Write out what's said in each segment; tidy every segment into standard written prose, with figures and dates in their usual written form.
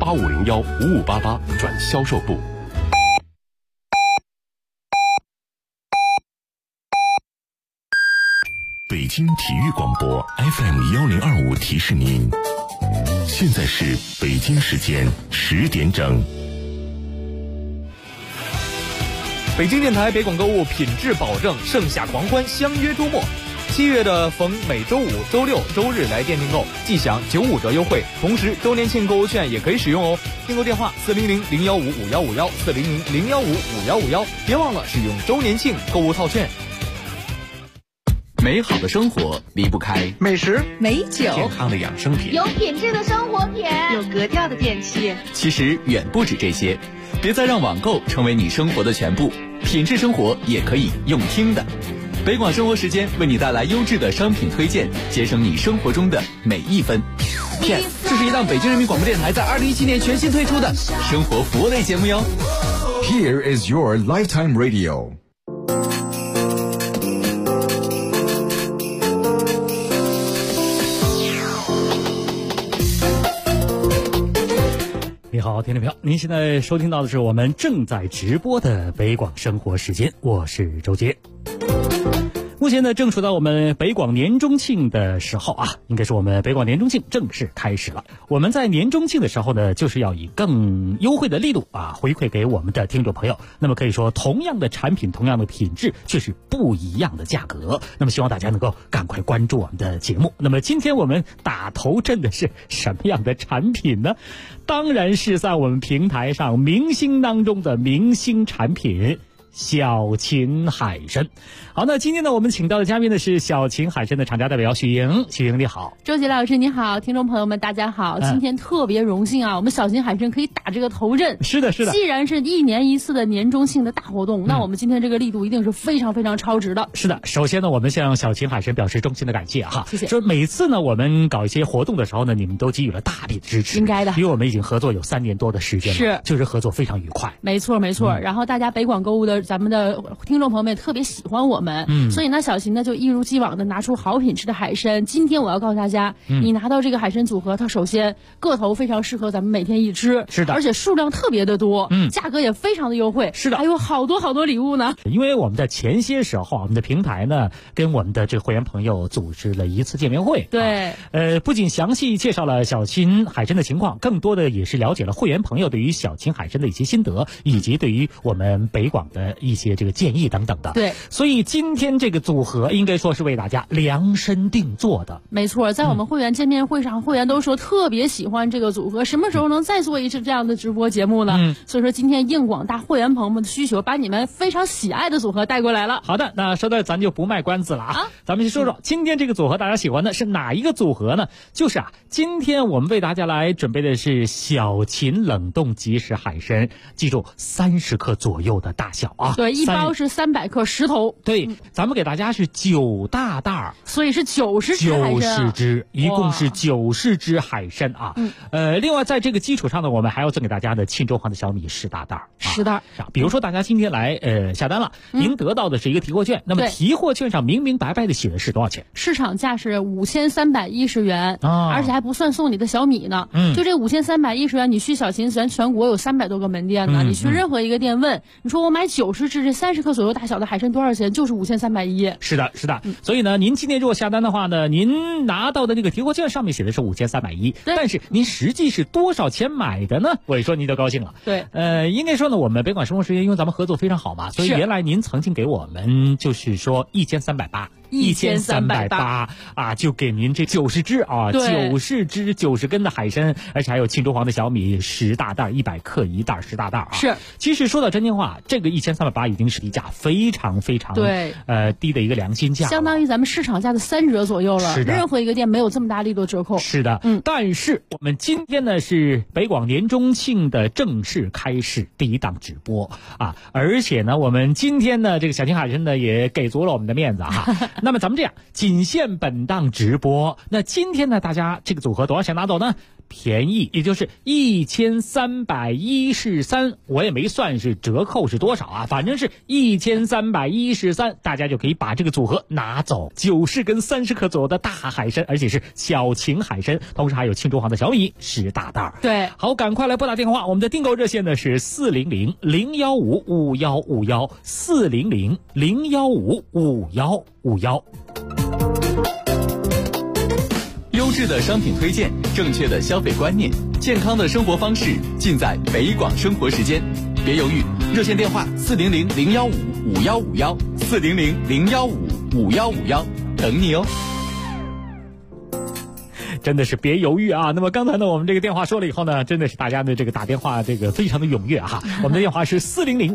85015588转销售部。北京体育广播 FM1025提示您，现在是北京时间10点整。 北京电台北广购物品质保证，盛夏狂欢相约周末。7月的逢每周五、周六、周日来店订购，即享95折优惠，同时周年庆购物券也可以使用哦。订购电话400-015-5151 400-015-5151，别忘了使用周年庆购物套券。 美好的生活离不开美食、 美酒、 健康的养生品， 有品质的生活品， 有格调的电器。 其实远不止这些，别再让网购成为你生活的全部，品质生活也可以用听的。北广生活时间为你带来优质的商品推荐，节省你生活中的每一分。这是一档北京人民广播电台在2017年全新推出的生活服务类节目哟。 Here is your lifetime radio。 你好，听众朋友，您现在收听到的是我们正在直播的北广生活时间，我是周杰。目前呢，正处到我们北广年中庆的时候啊，应该是我们北广年中庆正式开始了。我们在年中庆的时候呢，就是要以更优惠的力度啊，回馈给我们的听众朋友。那么可以说，同样的产品，同样的品质，却是不一样的价格。那么希望大家能够赶快关注我们的节目。那么今天我们打头阵的是什么样的产品呢？当然是在我们平台上明星当中的明星产品。小秦海参。好，那今天呢，我们请到的嘉宾呢是小秦海参的厂家代表许莹。许莹你好。 周杰老师你好，听众朋友们大家好。今天特别荣幸啊，我们小秦海参可以打这个头阵。 是的，是的。 既然是1年1次的年中庆的大活动，那我们今天这个力度一定是非常非常超值的。 是的，首先呢，我们向小秦海参表示衷心的感谢哈。 谢谢。 就是每次呢，我们搞一些活动的时候呢，你们都给予了大力的支持。 应该的。 因为我们已经合作有3年多的时间了， 是， 就是合作非常愉快。 没错没错。然后大家北广购物的咱们的听众朋友们也特别喜欢我们，所以呢，小秦呢就一如既往的拿出好品质的海参。今天我要告诉大家，你拿到这个海参组合，它首先个头非常适合咱们每天一吃， 是的， 而且数量特别的多，价格也非常的优惠， 是的， 还有好多好多礼物呢。 因为我们在前些时候，我们的平台呢跟我们的这个会员朋友组织了一次见面会， 对， 不仅详细介绍了小秦海参的情况，更多的也是了解了会员朋友对于小秦海参的一些心得，以及对于我们北广的一些这个建议等等的。 对， 所以今天这个组合应该说是为大家量身定做的。 没错，在我们会员见面会上，会员都说特别喜欢这个组合，什么时候能再做一次这样的直播节目呢？所以说今天应广大会员朋友们的需求，把你们非常喜爱的组合带过来了。 好的，那说到咱就不卖关子了啊，咱们先说说今天这个组合大家喜欢的是哪一个组合呢？就是今天我们为大家来准备的是小秦冷冻即食海参，记住30克左右的大小啊。 对，一包是300克10头。 对，咱们给大家是9大袋， 所以是90只海参，90 只，一共是90只海参啊。另外在这个基础上呢，我们还要赠给大家的庆州黄的小米10大袋 ，10袋。 比如说大家今天来下单了，您得到的是一个提货券，那么提货券上明明白白的写的是多少钱？ 市场价是5310元，而且还不算送你的小米呢。就这5310元，你去小秦咱全国有300多个门店呢，你去任何一个店问，你说我买90只这30克左右大小的海参多少钱？就是5310。 是的，是的。所以呢，您今天如果下单的话呢，您拿到的那个提货券上面写的是5310，但是您实际是多少钱买的呢？我一说您就高兴了。 对， 应该说呢，我们北广生活时间因为咱们合作非常好嘛，所以原来您曾经给我们就是说1380啊，就给您这90只啊，90只90根的海参，而且还有庆州黄的小米10大袋，100克一袋，10大袋啊。 是， 其实说到真心话，这个1380已经是低价非常非常低的一个良心价， 相当于咱们市场价的3折左右了。 是的， 任何一个店没有这么大力度折扣。 是的，但是我们今天呢是北广年中庆的正式开始第一档直播啊，而且呢我们今天呢这个小秦海参呢也给足了我们的面子哈。 那么咱们这样，仅限本档直播。那今天呢，大家这个组合多少钱拿走呢？便宜，也就是1313，我也没算是折扣是多少啊，反正是1313，大家就可以把这个组合拿走，90根30克左右的大海参，而且是小型海参，同时还有庆州行的小米10大袋。 对， 好，赶快来拨打电话，我们的订购热线呢是400-015-5151，400-015-5151。 优质的商品推荐，正确的消费观念，健康的生活方式，尽在北广生活时间。别犹豫，热线电话400-015-5151，400-015-5151，等你哦。 真的是别犹豫啊！那么刚才呢，我们这个电话说了以后呢，真的是大家的这个打电话这个非常的踊跃哈。我们的电话是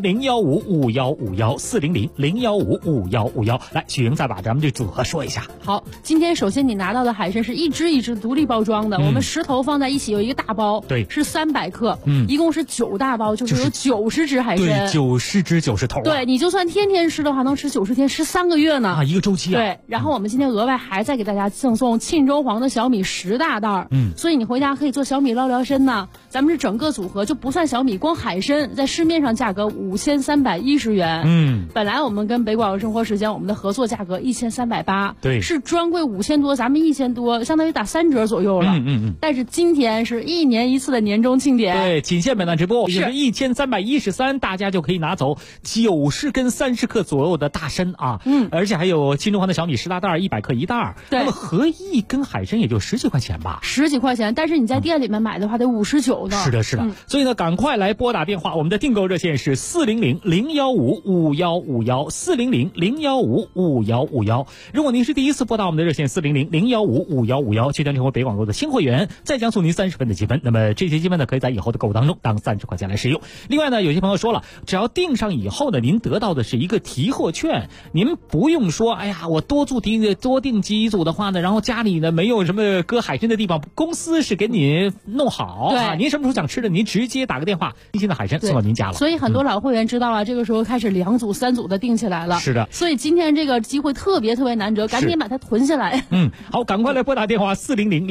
400-015-5151，400-015-5151。来，许莹再把咱们这组合说一下。 好，今天首先你拿到的海参是一只一只独立包装的，我们10头放在一起有一个大包， 对， 是300克，一共是9大包，就是有90只海参， 对，90只90头。 对，你就算天天吃的话，能吃90天，吃3个月呢啊，一个周期啊。 对，然后我们今天额外还再给大家赠送庆州黄的小米10大袋，所以你回家可以做小米捞聊参呢。咱们是整个组合就不算小米，光海参在市面上价格5310元，本来我们跟北广生活时间我们的合作价格1380， 对， 是专柜5000多，咱们1000多，相当于打3折左右了。但是今天是1年1次的年终庆典， 对，仅限本档直播，也就是1313，大家就可以拿走90根30克左右的大参啊，而且还有庆州黄的小米10大袋，100克1袋，那么合一根海参也就10几块钱吧 ，10几块钱，但是你在店里面买的话得59呢。 是的，是的，所以呢，赶快来拨打电话，我们的订购热线是400-015-5151，400-015-5151。如果您是第一次拨打我们的热线400-015-5151，就将成为北广购的新会员，再将送您30分的积分。那么这些积分呢，可以在以后的购物当中当30块钱来使用。另外呢，有些朋友说了，只要订上以后呢，您得到的是一个提货券，您不用说，哎呀，我多订几组的话呢，然后家里呢没有什么搁海参的地方，公司是给你弄好啊。您什么时候想吃的，您直接打个电话，新鲜的海参送到您家了。 所以很多老会员知道啊，这个时候开始2组3组的订起来了。 是的， 所以今天这个机会特别难得，赶紧把它囤下来。 好，赶快来拨打电话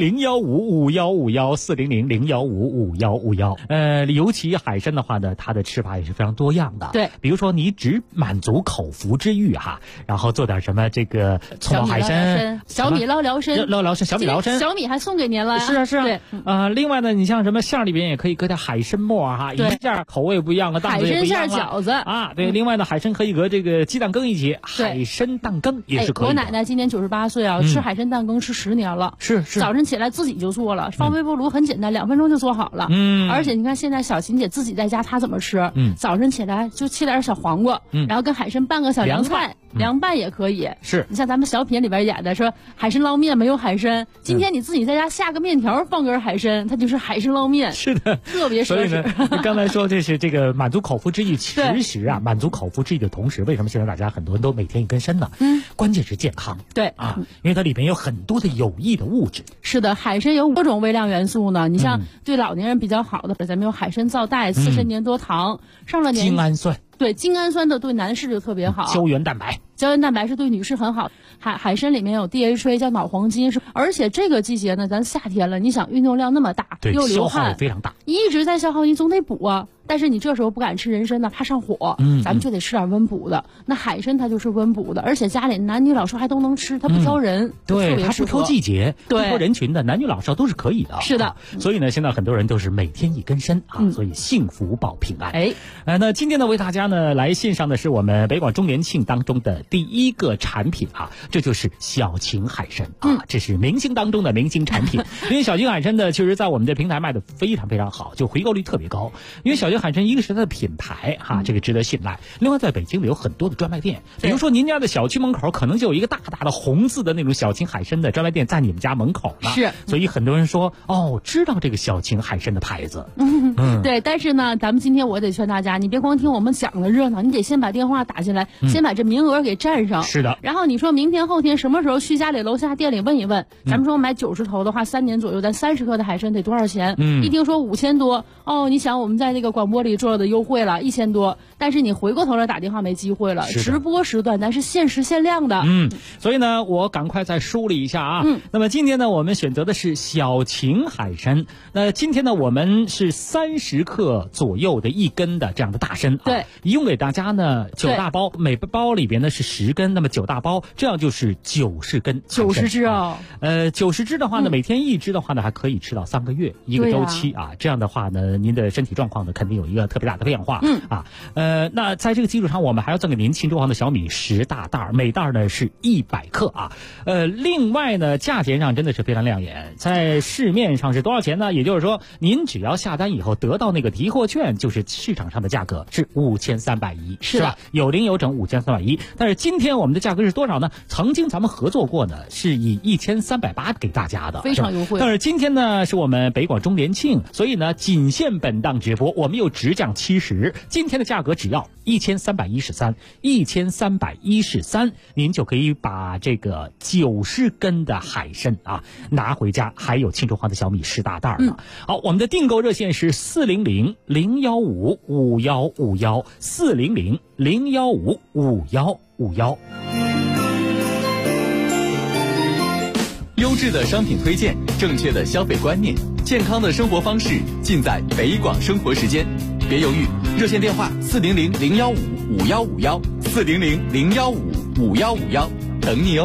400-015-5151，400-015-5151。尤其海参的话呢，它的吃法也是非常多样的。 对， 比如说你只满足口腹之欲哈，然后做点什么这个葱爆海参、 小米捞聊参、 小米捞参， 小米还送给您了。 是啊。 对， 另外呢，你像什么馅里边也可以搁点海参末哈，一件口味不一样，档次也不一样。 海参馅饺子啊，对。另外呢，海参可以和这个鸡蛋羹一起，海参蛋羹也是可以的。 我奶奶今年98岁啊，吃海参蛋羹吃10年了。 是。 早晨起来自己就做了，放微波炉很简单，2分钟就做好了。而且你看现在小琴姐自己在家，她怎么吃？早晨起来就切点小黄瓜，然后跟海参拌个小凉菜，凉拌也可以。 是。 你像咱们小品里边演的说海参捞面没有海参，今天你自己在家下个面条，放根海参，它就是海参捞面。 是的， 特别奢侈。 所以呢，你刚才说这是这个满足口腹之欲，其实啊，满足口腹之欲的同时，为什么现在大家很多人都每天一根参呢？关键是健康。 对啊，因为它里面有很多的有益的物质。 是的，海参有多种微量元素呢。你像对老年人比较好的，咱们有海参皂苷、刺参粘多糖，上了年精氨酸。 对，精氨酸的对男士就特别好。 胶原蛋白是对女士很好。海参里面有 DHA 叫脑黄金，而且这个季节呢，咱夏天了，你想运动量那么大，又流汗， 消耗也非常大， 一直在消耗，你总得补啊。但是你这时候不敢吃人参呢，怕上火，咱们就得吃点温补的。那海参它就是温补的，而且家里男女老少还都能吃，它不挑人， 对，它不挑季节，不挑人群的，男女老少都是可以的。 是的， 所以呢，现在很多人都是每天一根参啊，所以幸福保平安。那今天呢，为大家呢来献上的是我们北广周年庆当中的第一个产品啊，这就是小秦海参啊，这是明星当中的明星产品。因为小秦海参呢，确实在我们的平台卖的非常非常好，就回购率特别高。因为小秦海参一个是它的品牌哈，这个值得信赖。另外，在北京呢有很多的专卖店，比如说您家的小区门口可能就有一个大大的红字的那种小秦海参的专卖店在你们家门口呢。 是， 所以很多人说知道这个小秦海参的牌子。 对，但是呢，咱们今天我得劝大家，你别光听我们讲的热闹，你得先把电话打进来，先把这名额给占上。 是的。 然后你说明天后天什么时候去家里楼下店里问一问，咱们说买90头的话，3年左右，咱30克的海参得多少钱？一听说5000多，你想我们在那个广播播里做的优惠了1000多，但是你回过头来打电话没机会了，直播时段咱是限时限量的。 所以呢，我赶快再梳理一下啊。那么今天呢，我们选择的是小秦海参。那今天呢，我们是30克左右的1根的这样的大参啊。 对， 一共给大家呢9大包，每包里边呢是10根，那么9大包，这样就是90根。 90只啊。 90只的话呢，每天1只的话呢，还可以吃到3个月一个周期啊。这样的话呢，您的身体状况呢肯定有一个特别大的变化。那在这个基础上，我们还要赠给您庆州行的小米10大袋，每袋呢是100克啊。另外呢，价钱上真的是非常亮眼，在市面上是多少钱呢？也就是说，您只要下单以后得到那个提货券，就是市场上的价格是5310，是吧？有零有整5310。但是今天我们的价格是多少呢？曾经咱们合作过呢，是以1380给大家的， 非常优惠。 但是今天呢，是我们北广周年庆，所以呢，仅限本档直播，我们又直降70，今天的价格只要1313，您就可以把这个90根的海参啊拿回家，还有庆州行的小米10大袋呢。好，我们的订购热线是400-015-5151，400-015-5151。 优质的商品推荐，正确的消费观念，健康的生活方式，尽在北广生活时间。别犹豫，热线电话400-015-5151，400-015-5151，等你哦。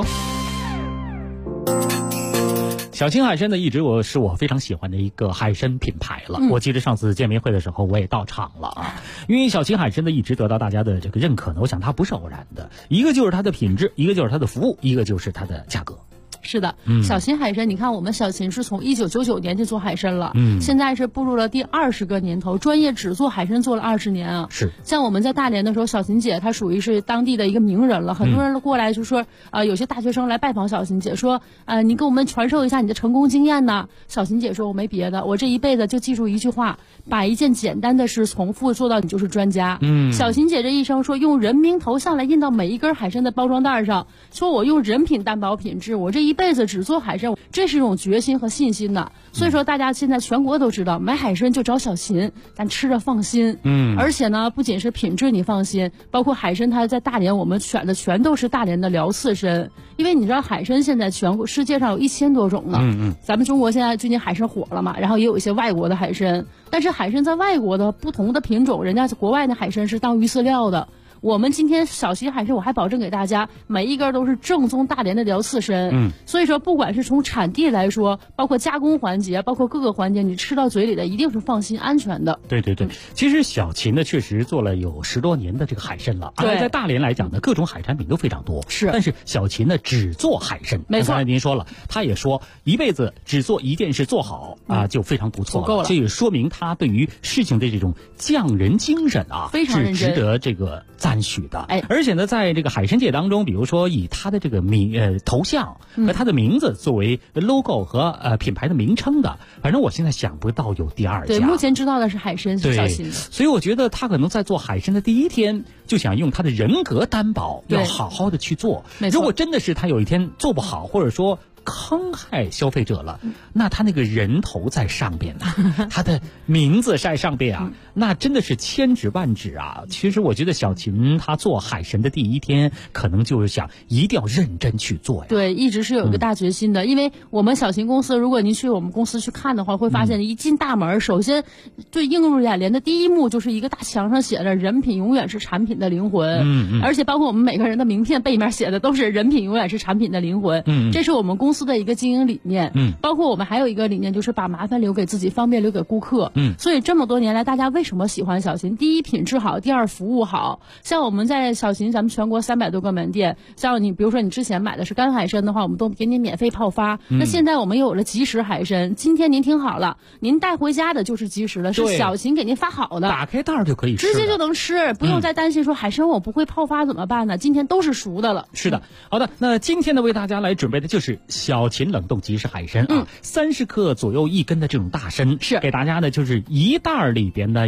小秦海参呢，一直是我非常喜欢的一个海参品牌了。我记得上次见面会的时候，我也到场了啊。因为小秦海参呢，一直得到大家的这个认可呢，我想它不是偶然的，一个就是它的品质，一个就是它的服务，一个就是它的价格。 是的，小秦海参，你看我们小秦是从1999年就做海参了，现在是步入了第20个年头，专业只做海参做了20年啊。 是， 像我们在大连的时候，小秦姐她属于是当地的一个名人了，很多人过来就说，有些大学生来拜访小秦姐，说，你给我们传授一下你的成功经验呢。小秦姐说，我没别的，我这一辈子就记住一句话，把一件简单的事重复做到你就是专家。小秦姐这一生说，用人名头像来印到每一根海参的包装袋上，说我用人品担保品质，我这一辈子只做海参，这是一种决心和信心的。所以说大家现在全国都知道，买海参就找小秦，咱吃着放心。而且呢，不仅是品质你放心，包括海参它在大连我们选的全都是大连的辽刺参，因为你知道海参现在全国世界上有1000多种呢。咱们中国现在最近海参火了嘛，然后也有一些外国的海参，但是海参在外国的不同的品种，人家国外的海参是当鱼饲料的。我们今天小秦海参，我还保证给大家每一根都是正宗大连的辽刺参。所以说不管是从产地来说，包括加工环节，包括各个环节，你吃到嘴里的一定是放心安全的。 对，其实小秦呢确实做了有10多年的这个海参了，而在大连来讲呢，各种海产品都非常多。是，但是小秦呢只做海参。没错，刚才您说了，他也说一辈子只做一件事做好啊，就非常不错了，够了。这也说明他对于事情的这种匠人精神啊， 非常认真， 是值得这个赞许的。而且呢，在这个海参界当中，比如说以他的这个头像和他的名字作为 logo 和品牌的名称的，反正我现在想不到有第二家。 对，目前知道的是海参是小秦的。 所以我觉得他可能在做海参的第一天就想用他的人格担保，要好好的去做。如果真的是他有一天做不好，或者说坑害消费者了，那他那个人头在上边啊，他的名字在上边啊，那真的是千指万指啊。其实我觉得小秦他做海参的第一天，可能就是想一定要认真去做呀。 对，一直是有一个大决心的。因为我们小秦公司，如果您去我们公司去看的话，会发现一进大门，首先最映入眼帘的第一幕就是一个大墙上写着"人品永远是产品的灵魂"。而且包括我们每个人的名片背面写的都是"人品永远是产品的灵魂"。这是我们公司的一个经营理念。包括我们还有一个理念，就是把麻烦留给自己，方便留给顾客。所以这么多年来，大家为什么喜欢小秦？第一，品质好；第二，服务好。像我们在小秦，咱们全国300多个门店，像你比如说你之前买的是干海参的话，我们都给你免费泡发。那现在我们有了即食海参，今天您听好了，您带回家的就是即食的，是小秦给您发好的， 打开袋就可以吃， 直接就能吃，不用再担心说海参我不会泡发怎么办呢？今天都是熟的了。 是的，好的，那今天呢为大家来准备的就是小秦冷冻即食海参啊，30克左右1根的这种大参，是给大家呢就是一袋里边呢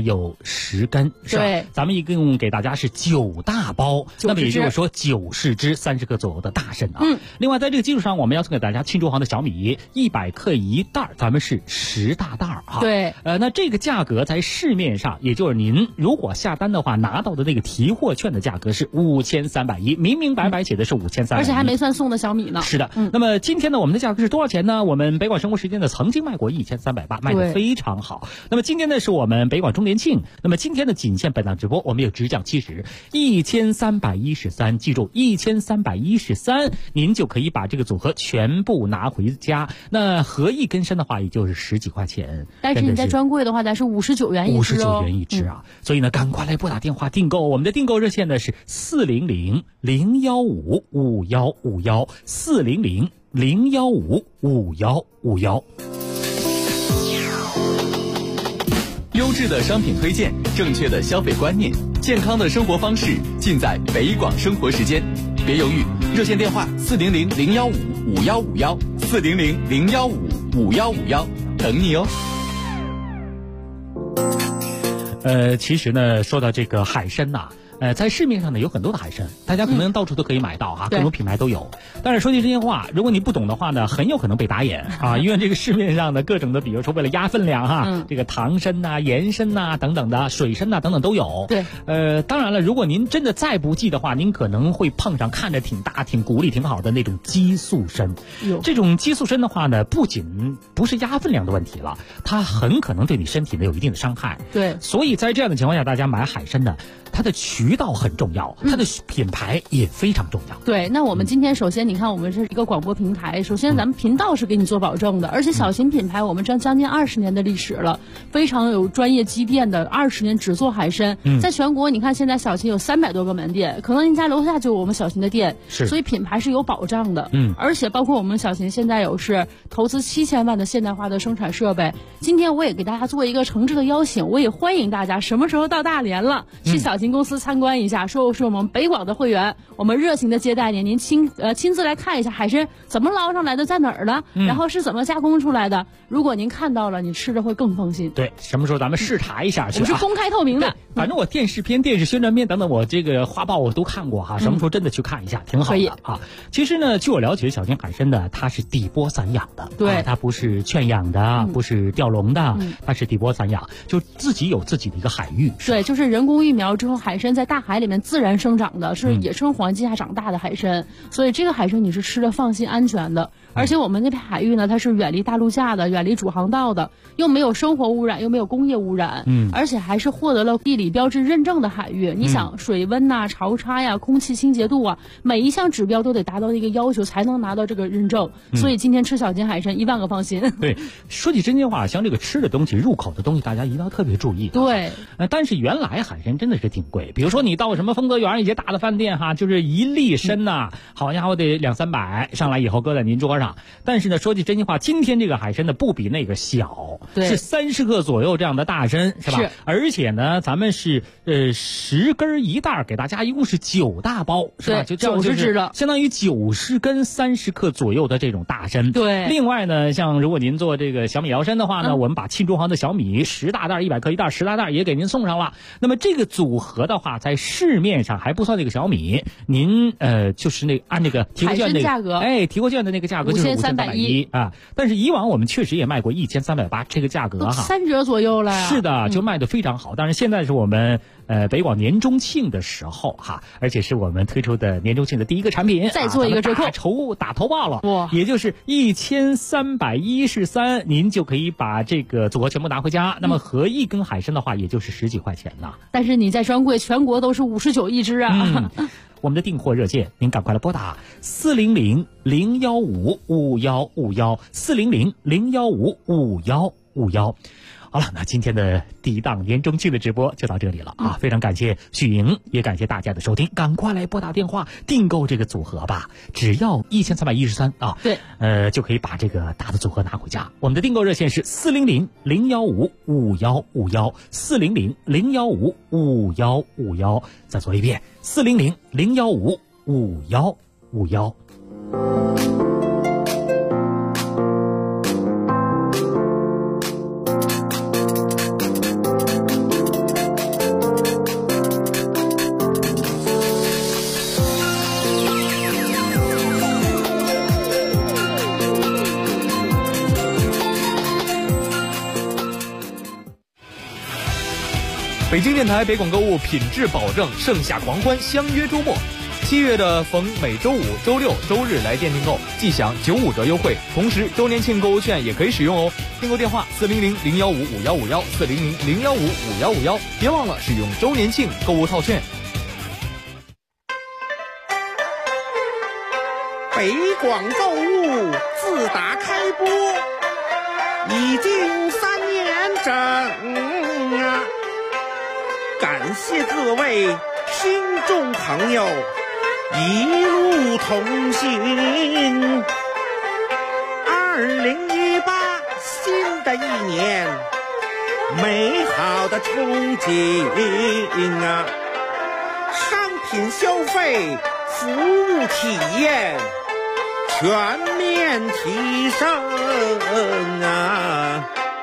有10根，是吧？ 对， 咱们一共给大家是9大包，那么也就是说90只30克左右的大参啊。另外在这个基础上，我们要送给大家庆祝行的小米100克1袋，咱们是10大袋啊。 对， 那这个价格在市面上，也就是您如果下单的话，拿到的那个提货券的价格是5310，明明白白写的是5310， 而且还没算送的小米呢。 是的，那么今天呢，我们的价格是多少钱呢？我们北广生活时间呢曾经卖过1380，卖得非常好。那么今天呢是我们北广周年庆，那么今天呢仅限本档直播，我们有直降70，1313，记住1313，您就可以把这个组合全部拿回家。那合一根参的话，也就是10几块钱， 但是你在专柜的话，咱是59元一支 59元一支啊。所以呢，赶快来拨打电话订购，我们的订购热线呢是400-015-5151，400-015-5151。 优质的商品推荐，正确的消费观念，健康的生活方式，尽在北广生活时间。别犹豫，热线电话400-015-5151，400-015-5151，等你哦。 其实呢，说到这个海参呐，在市面上呢有很多的海参，大家可能到处都可以买到哈，各种品牌都有。但是说句真心话，如果你不懂的话呢，很有可能被打眼啊，因为这个市面上的各种的，比如说为了压分量哈，这个糖参呐、盐参呐等等的，水参呐等等都有。 对， 当然了，如果您真的再不济的话，您可能会碰上看着挺大、挺骨力挺好的那种激素参。这种激素参的话呢，不仅不是压分量的问题了，它很可能对你身体呢有一定的伤害。 对， 所以在这样的情况下，大家买海参呢，它的渠道很重要，它的品牌也非常重要。 对，那我们今天首先你看，我们是一个广播平台，首先咱们频道是给你做保证的，而且小型品牌我们将近20年的历史了，非常有专业积淀的，20年只做海参，在全国你看现在小型有300多个门店，可能您家楼下就有我们小型的店，所以品牌是有保障的。而且包括我们小型现在有是投资7000万的现代化的生产设备。今天我也给大家做一个诚挚的邀请，我也欢迎大家什么时候到大连了，去小型公司参观一下，说是我们北广的会员，我们热情的接待您，您亲自来看一下海参怎么捞上来的，在哪儿呢？然后是怎么加工出来的。如果您看到了，你吃着会更放心。 对，什么时候咱们视察一下去？ 我是公开透明的。 反正我电视片、电视宣传片等等，我这个花报我都看过哈。什么时候真的去看一下，挺好的啊。其实呢，据我了解，小型海参呢，它是底波散养的， 对， 它不是圈养的，不是钓笼的，它是底波散养，就自己有自己的一个海域。 对，就是人工育苗之后，海参在大海里面自然生长的，是野生环境下长大的海参，所以这个海参你是吃的放心安全的。而且我们那片海域呢，它是远离大陆架的，远离主航道的，又没有生活污染，又没有工业污染，而且还是获得了地理标志认证的海域。你想水温呐、潮差呀、空气清洁度啊，每一项指标都得达到一个要求，才能拿到这个认证。所以今天吃小型海参1万个放心。 对，说起真心话，像这个吃的东西、入口的东西，大家一定要特别注意。 对， 但是原来海参真的是挺贵，比如说你到什么丰泽园一些大的饭店哈，就是1粒参呐，好家伙得200-300，上来以后搁在您桌上。但是呢，说句真心话，今天这个海参呢不比那个小，是30克左右这样的大参，是吧？是。而且呢，咱们是10根1袋，给大家一共是9大包，是吧？就 90只的， 相当于90根30克左右的这种大参。 对。 另外呢，像如果您做这个小米摇参的话呢，我们把庆中行的小米10大袋100克1袋10大袋也给您送上了。那么这个组合的话，在市面上还不算那个小米，您就是那按那个提货券的价格， 提货券的那个价格就是5310啊。但是以往我们确实也卖过1380，这个价格哈 3折左右了呀。 是的，就卖得非常好。但是现在是我们北广年中庆的时候哈，而且是我们推出的年中庆的第一个产品， 再做一个折扣， 打头报了， 哇， 也就是1313，您就可以把这个组合全部拿回家。那么合一根海参的话，也就是10几块钱呢。 但是你在专柜全国都是59一只啊。 我们的订货热线，您赶快来拨打400-015-5151，400-015-5151。好了，那今天的第一档年中庆的直播就到这里了啊！非常感谢许莹，也感谢大家的收听，赶快来拨打电话订购这个组合吧，只要1313啊！ 对， 就可以把这个大的组合拿回家。我们的订购热线是400-015-5151，400-015-5151。再说一遍，400-015-5151。 北京电台北广购物品质保证，盛夏狂欢，相约周末。7月的逢每周五、周六、周日来店订购，即享95折优惠，同时周年庆购物券也可以使用哦。订购电话400-015-5151 400-015-5151，别忘了使用周年庆购物套券。 北广购物自打开播已经3年整啊，感谢各位听众朋友一路同行。2018新的一年，美好的憧憬啊，商品消费、服务体验全面提升啊！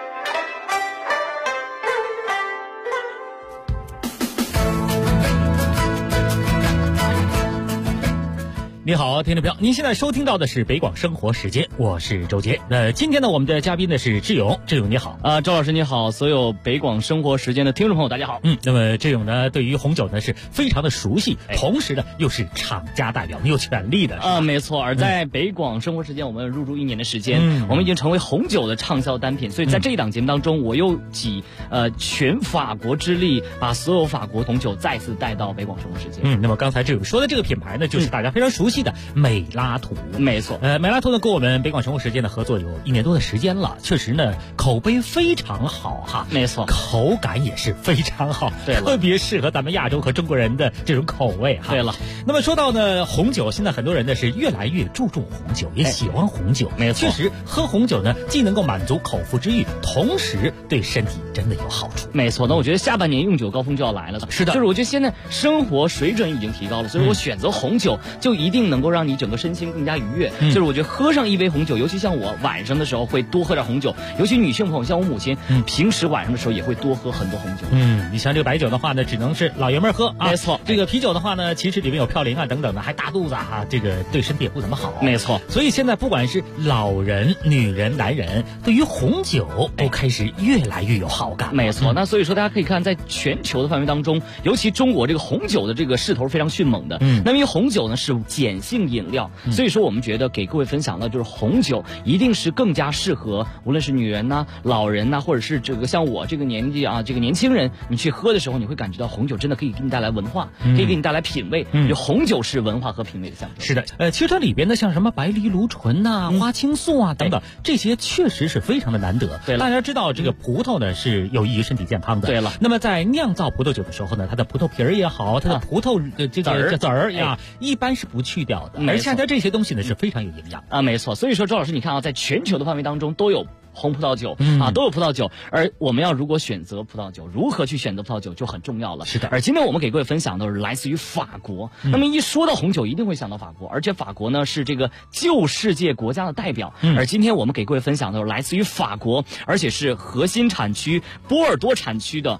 你好，听众朋友，您现在收听到的是北广生活时间，我是周杰。今天呢，我们的嘉宾呢是志勇，志勇你好。 周老师你好，所有北广生活时间的听众朋友大家好。 那么志勇呢，对于红酒呢是非常的熟悉，同时呢又是厂家代表，你有权利的。 没错。而在北广生活时间，我们入驻1年的时间，我们已经成为红酒的畅销单品。所以在这一档节目当中，我又集全法国之力，把所有法国红酒再次带到北广生活时间。 那么刚才志勇说的这个品牌呢，就是大家非常熟悉的美拉图。 没错。 美拉图呢跟我们北广生活时间的合作有1年多的时间了，确实呢口碑非常好哈。 没错。 口感也是非常好， 对了， 特别适合咱们亚洲和中国人的这种口味哈。 对了。 那么说到呢红酒，现在很多人呢是越来越注重红酒，也喜欢红酒。 没错。 确实喝红酒呢既能够满足口腹之欲，同时对身体真的有好处。 没错。那我觉得下半年用酒高峰就要来了。 是的。 就是我觉得现在生活水准已经提高了，所以我选择红酒就一定能够让你整个身心更加愉悦。就是我觉得喝上一杯红酒，尤其像我晚上的时候会多喝点红酒，尤其女性朋友像我母亲，平时晚上的时候也会多喝很多红酒。 你像这个白酒的话呢，只能是老爷们喝啊。 没错。 这个啤酒的话呢，其实里面有嘌呤啊等等的，还大肚子啊，这个对身体也不怎么好。 没错。 所以现在不管是老人、女人、男人，对于红酒都开始越来越有好感。 没错。那所以说大家可以看，在全球的范围当中，尤其中国这个红酒的这个势头非常迅猛的。那因为红酒呢是碱性饮料，所以说我们觉得给各位分享的就是红酒一定是更加适合无论是女人呐、老人呐，或者是这个像我这个年纪啊，这个年轻人，你去喝的时候，你会感觉到红酒真的可以给你带来文化，可以给你带来品味。红酒是文化和品味的象征。 是的。其实它里边的像什么白藜芦醇呐、花青素啊等等，这些确实是非常的难得。 对了。 大家知道这个葡萄呢是有益于身体健康的。 对了。 那么在酿造葡萄酒的时候呢，它的葡萄皮儿也好，它的葡萄这个籽儿呀，一般是不去掉的。而且它这些东西呢是非常有营养啊。没错。所以说周老师你看啊，在全球的范围当中都有红葡萄酒都有葡萄酒，而我们要如果选择葡萄酒，如何去选择葡萄酒就很重要了。 是的。 而今天我们给各位分享的是来自于法国。那么一说到红酒，一定会想到法国，而且法国呢是这个旧世界国家的代表。而今天我们给各位分享的是来自于法国，而且是核心产区波尔多产区的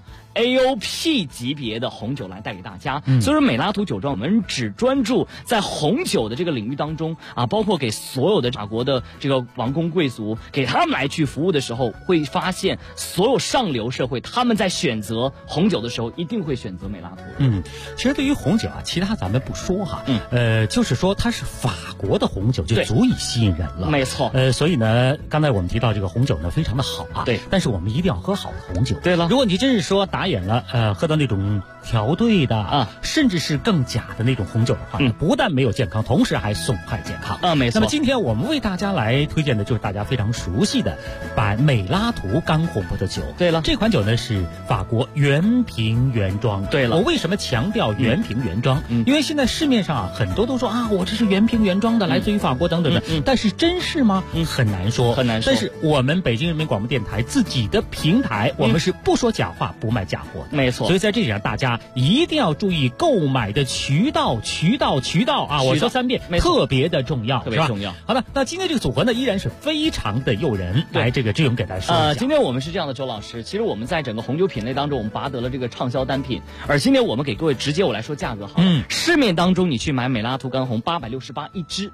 AOP 级别的红酒来带给大家。所以说美拉图酒庄我们只专注在红酒的这个领域当中啊，包括给所有的法国的这个王公贵族给他们来去服务的时候，会发现所有上流社会他们在选择红酒的时候一定会选择美拉图。 其实对于红酒啊，其他咱们不说哈，就是说它是法国的红酒就足以吸引人了。 没错。 所以呢，刚才我们提到这个红酒呢非常的好啊。 对。 但是我们一定要喝好的红酒。 对了。 如果你真是说打眼了，喝到那种调兑的甚至是更假的那种红酒的话，不但没有健康，同时还损害健康。 没错。 那么今天我们为大家来推荐的就是大家非常熟悉的美拉图干红葡萄酒。 对了。 这款酒呢是法国原瓶原装。 对了。 我为什么强调原瓶原装？因为现在市面上很多都说我这是原瓶原装的，来自于法国等等的。但是真是吗？很难说。但是我们北京人民广播电台自己的平台，我们是不说假话，不卖假货的。 没错。 所以在这里让大家一定要注意购买的渠道啊！我说3遍，特别的重要， 特别重要。 好的，那今天这个组合呢，依然是非常的诱人。来，这个志勇给大家说一下。 今天我们是这样的，周老师，其实我们在整个红酒品类当中，我们拔得了这个畅销单品。而今天我们给各位直接我来说价格好了。市面当中你去买美拉图干红868一支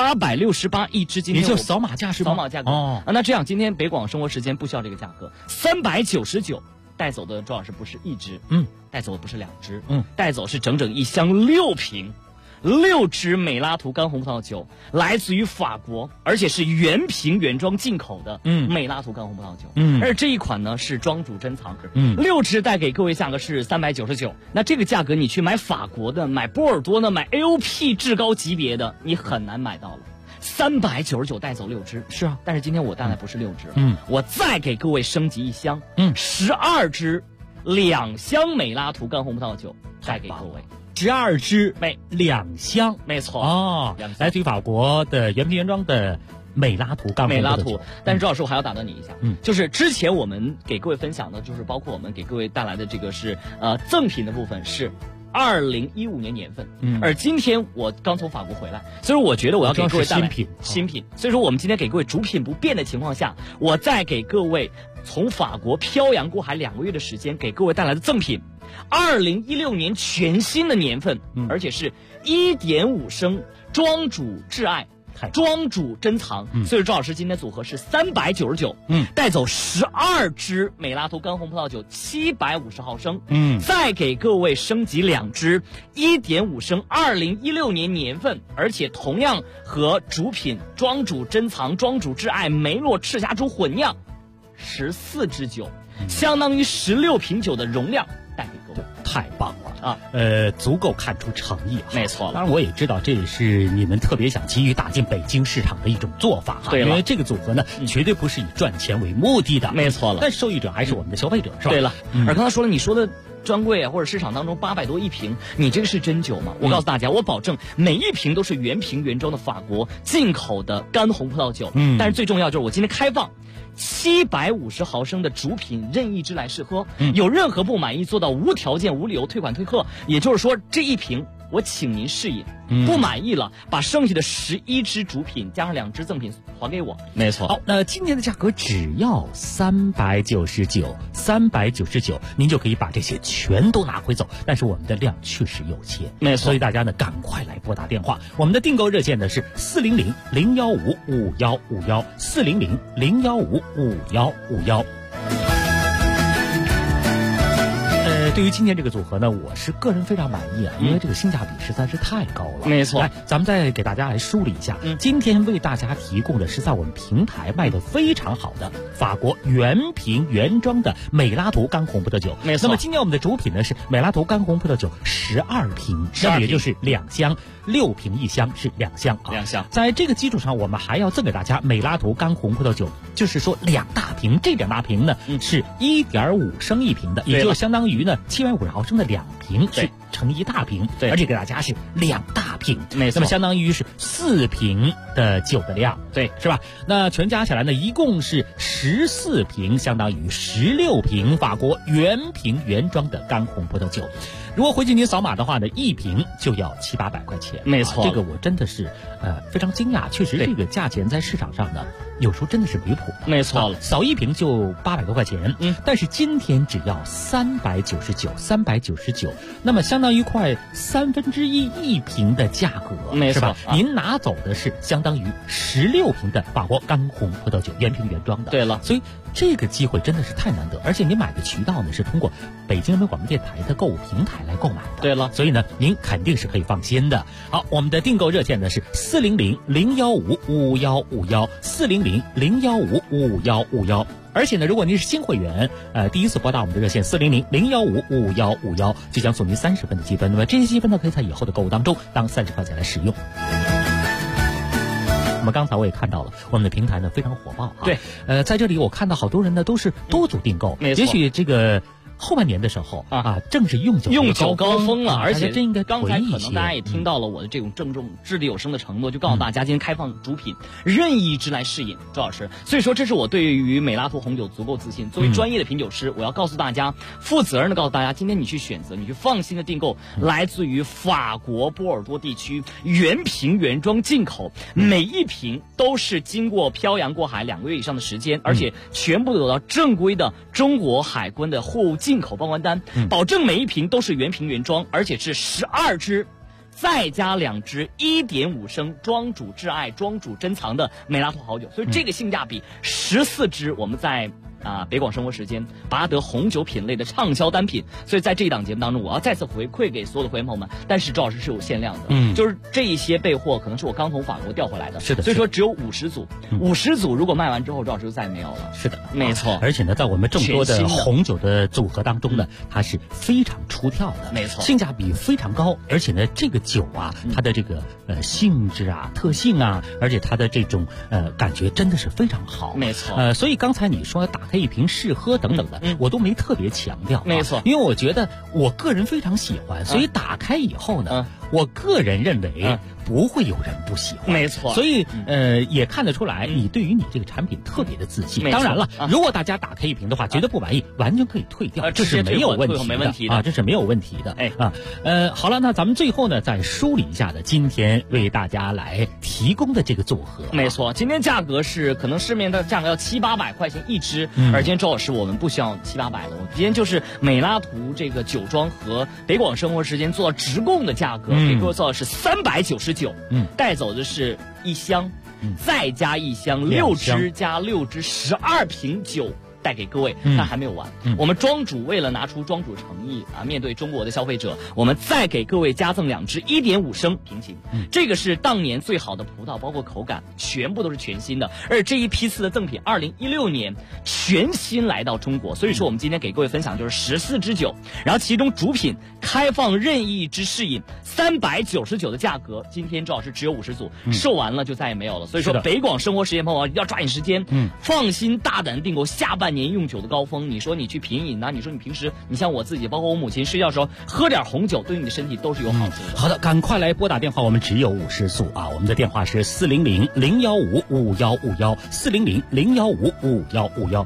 ，868一支。今天也就扫码价是吗？ 扫码价格。那这样今天北广生活时间不需要这个价格，399。 带走的周老师不是1支，带走的不是2支，带走是整整一箱6瓶。6支美拉图干红葡萄酒，来自于法国，而且是原瓶原装进口的美拉图干红葡萄酒。而这一款呢是庄主珍藏，6支带给各位价格是399。那这个价格你去买法国的、买波尔多的、买 AOP 至高级别的，你很难买到了。399带走6支，是啊，但是今天我带来不是6支，我再给各位升级一箱，12支2箱美拉图干红葡萄酒带给各位。 12支2箱， 没错哦，来自于法国的原瓶原装的美拉图干红葡萄酒。 但是周老师，我还要打断你一下，就是之前我们给各位分享的，就是包括我们给各位带来的这个是赠品的部分是2015年年份，而今天我刚从法国回来，所以我觉得我要给各位带来新品，所以说我们今天给各位主品不变的情况下，我再给各位从法国漂洋过海2个月的时间给各位带来的赠品。2016年全新的年份，而且是1.5升庄主挚爱庄主珍藏，所以周老师今天组合是399，带走12支美拉图干红葡萄酒750毫升，再给各位升级2支1.5升2016年年份，而且同样和主品庄主珍藏庄主挚爱梅洛赤霞珠混酿14支酒，相当于16瓶酒的容量带给各位。 太棒了啊！足够看出诚意啊。 没错， 当然我也知道这也是你们特别想急于打进北京市场的一种做法哈。 对了， 因为这个组合呢，绝对不是以赚钱为目的的。 没错了， 但受益者还是我们的消费者，是吧？ 对了，而刚才说了，你说的专柜啊或者市场当中800多一瓶，你这个是真酒吗？我告诉大家，我保证每一瓶都是原瓶原装的法国进口的干红葡萄酒。但是最重要就是我今天开放750毫升的主品任意支来试喝，有任何不满意做到无条件无理由退款退客，也就是说这一瓶我请您试饮，不满意了把剩下的11支主品加上2支赠品还给我。 没错。好，那今天的价格只要399，您就可以把这些全都拿回走。但是我们的量确实有限， 没错， 所以大家呢赶快来拨打电话。我们的订购热线呢是400-015-5151，400-015-5151。对于今天这个组合呢，我是个人非常满意啊，因为这个性价比实在是太高了。 没错， 来，咱们再给大家来梳理一下，今天为大家提供的是在我们平台卖的非常好的法国原瓶原装的美拉图干红葡萄酒。 没错。 那么今天我们的主品呢是美拉图干红葡萄酒12瓶，那么也就是2箱，6瓶1箱是2箱啊。 2箱。在这个基础上，我们还要赠给大家美拉图干红葡萄酒，就是说2大瓶，这2大瓶呢是1.5升一瓶的，也就相当于呢750毫升的2瓶是成1大瓶，而且给大家是2大瓶， 没错， 那么相当于是4瓶的酒的量， 对， 是吧？那全加起来呢，一共是14瓶，相当于16瓶法国原瓶原装的干红葡萄酒。如果回去您扫码的话呢，1瓶就要700-800块钱， 没错， 这个我真的是非常惊讶，确实这个价钱在市场上呢，有时候真的是离谱的。 没错了， 扫1瓶就800多块钱，但是今天只要399，那么相当于快1/3瓶的价格， 没错， 是吧？您拿走的是相当于16瓶的法国干红葡萄酒，原瓶原装的。 对了， 所以这个机会真的是太难得，而且您买的渠道呢是通过北京人民广播电台的购物平台来购买的。 对了， 所以呢，您肯定是可以放心的。好，我们的订购热线呢是400-015-5151，400-015-5151。而且呢，如果您是新会员，第一次拨打我们的热线400-015-5151，就将送您30分的积分。那么这些积分呢，可以在以后的购物当中当30块钱来使用。那么刚才我也看到了，我们的平台呢非常火爆啊。 对， 在这里我看到好多人呢都是多组订购， 没错， 也许这个后半年的时候正是用酒高峰了，而且这应该刚才可能大家也听到了我的这种郑重掷地有声的承诺，就告诉大家今天开放主品任意支来试饮，周老师。所以说这是我对于美拉图红酒足够自信。作为专业的品酒师，我要告诉大家，负责任的告诉大家，今天你去选择，你去放心的订购来自于法国波尔多地区原瓶原装进口，每一瓶都是经过漂洋过海2个月以上的时间，而且全部有到正规的中国海关的货物进口报关单，保证每一瓶都是原瓶原装，而且是12支再加2支1.5升庄主挚爱庄主珍藏的美拉图好酒，所以这个性价比14支我们在啊，北广生活时间拔得红酒品类的畅销单品。所以在这一档节目当中，我要再次回馈给所有的会员朋友们，但是周老师是有限量的，就是这一些备货可能是我刚从法国调回来的， 是的， 所以说只有50组，50组如果卖完之后，周老师就再也没有了。 是的， 没错。 而且呢，在我们众多的红酒的组合当中呢，它是非常出挑的， 没错， 性价比非常高，而且呢，这个酒啊，它的这个性质啊、特性啊，而且它的这种感觉真的是非常好， 没错。 所以刚才你说打开一瓶试喝等等的，我都没特别强调， 没错， 因为我觉得我个人非常喜欢，所以打开以后呢，我个人认为不会有人不喜欢， 没错。 所以也看得出来，你对于你这个产品特别的自信。当然了，如果大家打开一瓶的话，觉得不满意，完全可以退掉，这是没有问题的啊，这是没有问题的。好了，那咱们最后呢，再梳理一下的今天为大家来提供的这个组合， 没错，今天价格是可能市面的价格要700-800块钱一支，而今天周老师我们不需要700-800的，我今天就是美拉图这个酒庄和北广生活时间做直供的价格，给各位做的是399，带走的是1箱，再加1箱，6支加6支，12瓶酒。带给各位，但还没有完。我们庄主为了拿出庄主诚意啊，面对中国的消费者，我们再给各位加赠2支1.5升平行。这个是当年最好的葡萄，包括口感全部都是全新的。而这一批次的赠品，2016年全新来到中国，所以说我们今天给各位分享就是14支酒，然后其中主品开放任意之试饮，399的价格，今天周老师只有50组，售完了就再也没有了。所以说北广生活时间朋友要抓紧时间，放心大胆订购下半年用酒的高峰。你说你去品饮啊，你说你平时你像我自己，包括我母亲睡觉的时候喝点红酒，对你的身体都是有好处的。 好的，赶快来拨打电话，我们只有50组啊，我们的电话是400-015-5151，400-015-5151。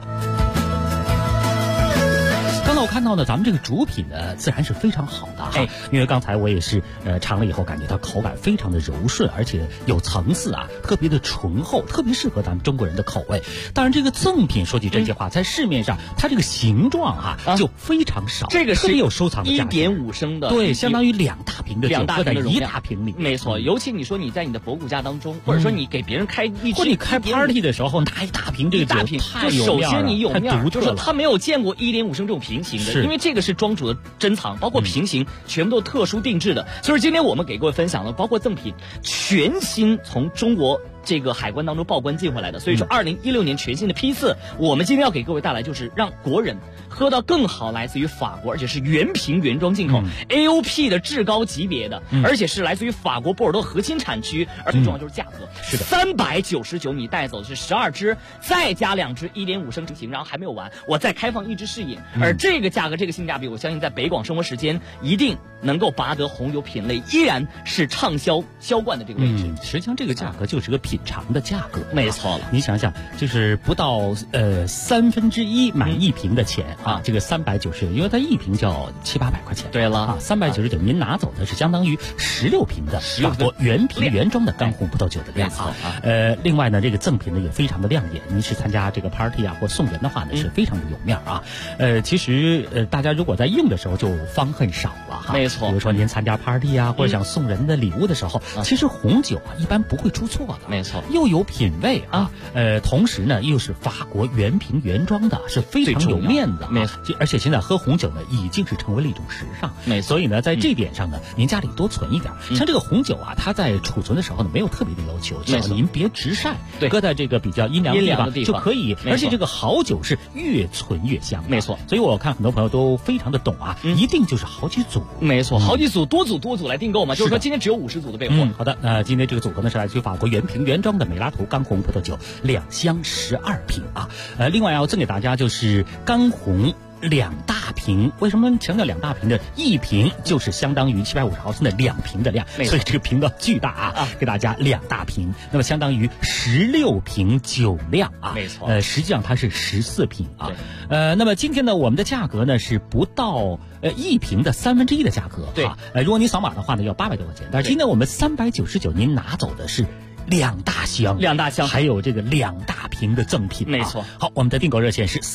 我看到呢，咱们这个主品呢，自然是非常好的哈。因为刚才我也是尝了以后，感觉到口感非常的柔顺，而且有层次啊，特别的醇厚，特别适合咱们中国人的口味。当然，这个赠品说句真心话，在市面上它这个形状就非常少， 这个是有收藏的价值 1.5升的， 对，相当于2大瓶的酒搁在1大瓶里， 没错。尤其你说你在你的博古家当中，或者说你给别人开一支， 或者你开 party 的时候拿1大瓶这个酒，太有面了， 首先你有面，就是他没有见过1.5升这种平行的， 是因为这个是庄主的珍藏，包括平行全部都特殊定制的。所以今天我们给各位分享的，包括赠品全新从中国这个海关当中报关进回来的。所以说2016年全新的批次，我们今天要给各位带来就是让国人喝到更好来自于法国，而且是原瓶原装进口AOP 的至高级别的，而且是来自于法国波尔多核心产区，而最重要就是价格， 是的 ，399你带走的是12支，再加2支1.5升平行，然后还没有完，我再开放1支试饮，而这个价格这个性价比，我相信在北广生活时间一定能够拔得红酒品类依然是畅销销冠的这个位置。 实际上这个价格就是个品尝的价格， 没错了。 你想想，就是不到1/3买1瓶的钱啊，这个390，因为它1瓶就要700-800块钱。 对了啊，399您拿走的是相当于16瓶的法国原瓶原装的干红葡萄酒的量啊。另外呢，这个赠品呢也非常的亮眼，您是参加这个 party 啊或送人的话呢，是非常的有面啊。其实大家如果在用的时候就方恨少了哈。 没错。 比如说您参加 party 啊，或者想送人的礼物的时候，其实红酒啊一般不会出错的。 没错。 又有品味啊，同时呢又是法国原瓶原装的，是非常有面子。 没错。 而且现在喝红酒呢已经是成为了一种时尚。 没错。 所以呢，在这点上呢，您家里多存一点。像这个红酒啊，它在储存的时候呢没有特别的要求，只要您别直晒，搁在这个比较阴凉的地方就可以。而且这个好酒是越存越香。 没错。 所以我看很多朋友都非常的懂啊，一定就是好几组。 没错，好几组，多组来订购嘛。就是说今天只有50组的备货。 好的，今天这个组合呢是来自于法国原瓶原装的美拉图干红葡萄酒2箱12瓶啊。另外要赠给大家就是干红2大瓶。为什么强调2大瓶呢？1瓶就是相当于750毫升的2瓶的量，所以这个瓶子巨大啊，给大家2大瓶，那么相当于16瓶酒量啊。 没错。 实际上它是14瓶啊。那么今天呢，我们的价格呢是不到1瓶的1/3的价格。 对。 如果你扫码的话呢，要800多块钱，但是今天我们399，您拿走的是2大箱，还有这个2大瓶的赠品。 没错。 好，我们的订购热线是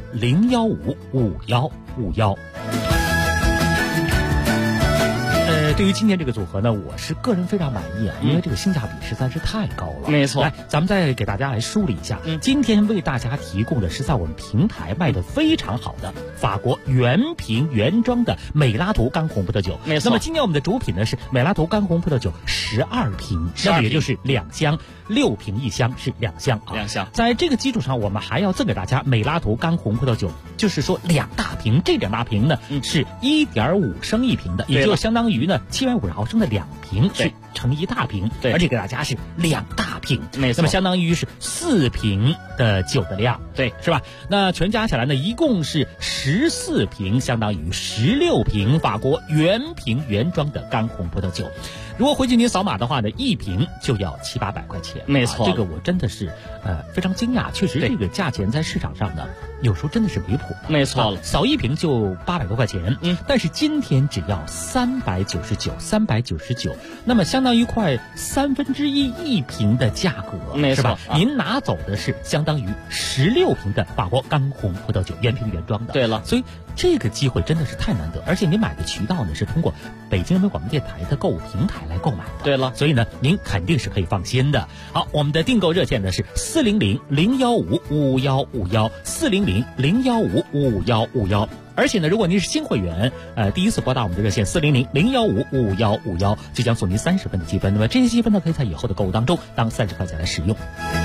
400-015-5151，400-015-5151。 对于今天这个组合呢，我是个人非常满意啊，因为这个性价比实在是太高了。 没错， 来，咱们再给大家来梳理一下，今天为大家提供的是在我们平台卖的非常好的法国原瓶原装的美拉图干红葡萄酒。 没错。 那么今天我们的主品呢是美拉图干红葡萄酒12瓶，那么也就是2箱，6瓶1箱是2箱啊。 2箱。 在这个基础上，我们还要赠给大家美拉图干红葡萄酒，就是说2大瓶，这2大瓶呢是1.5升1瓶的，也就相当于呢750毫升的2瓶是成1大瓶，而且给大家是2大瓶， 没错， 那么相当于是4瓶的酒的量， 对， 是吧？那全加起来呢，一共是14瓶，相当于16瓶法国原瓶原装的干红葡萄酒。如果回去您扫码的话呢，1瓶就要700-800块钱， 没错， 这个我真的是非常惊讶，确实这个价钱在市场上呢，有时候真的是离谱， 没错了， 扫1瓶就800多块钱，但是今天只要399，那么相当于快1/3瓶的价格， 没错， 是吧？您拿走的是相当于16瓶的法国干红葡萄酒，原瓶原装的。 对了， 所以这个机会真的是太难得，而且您买的渠道呢是通过北京人民广播电台的购物平台来购买的。 对了， 所以呢，您肯定是可以放心的。好，我们的订购热线呢是400-015-5151，400-015-5151。而且呢，如果您是新会员，第一次拨打我们的热线400-015-5151，就将送您30分的积分。那么这些积分呢，可以在以后的购物当中当30块钱来使用。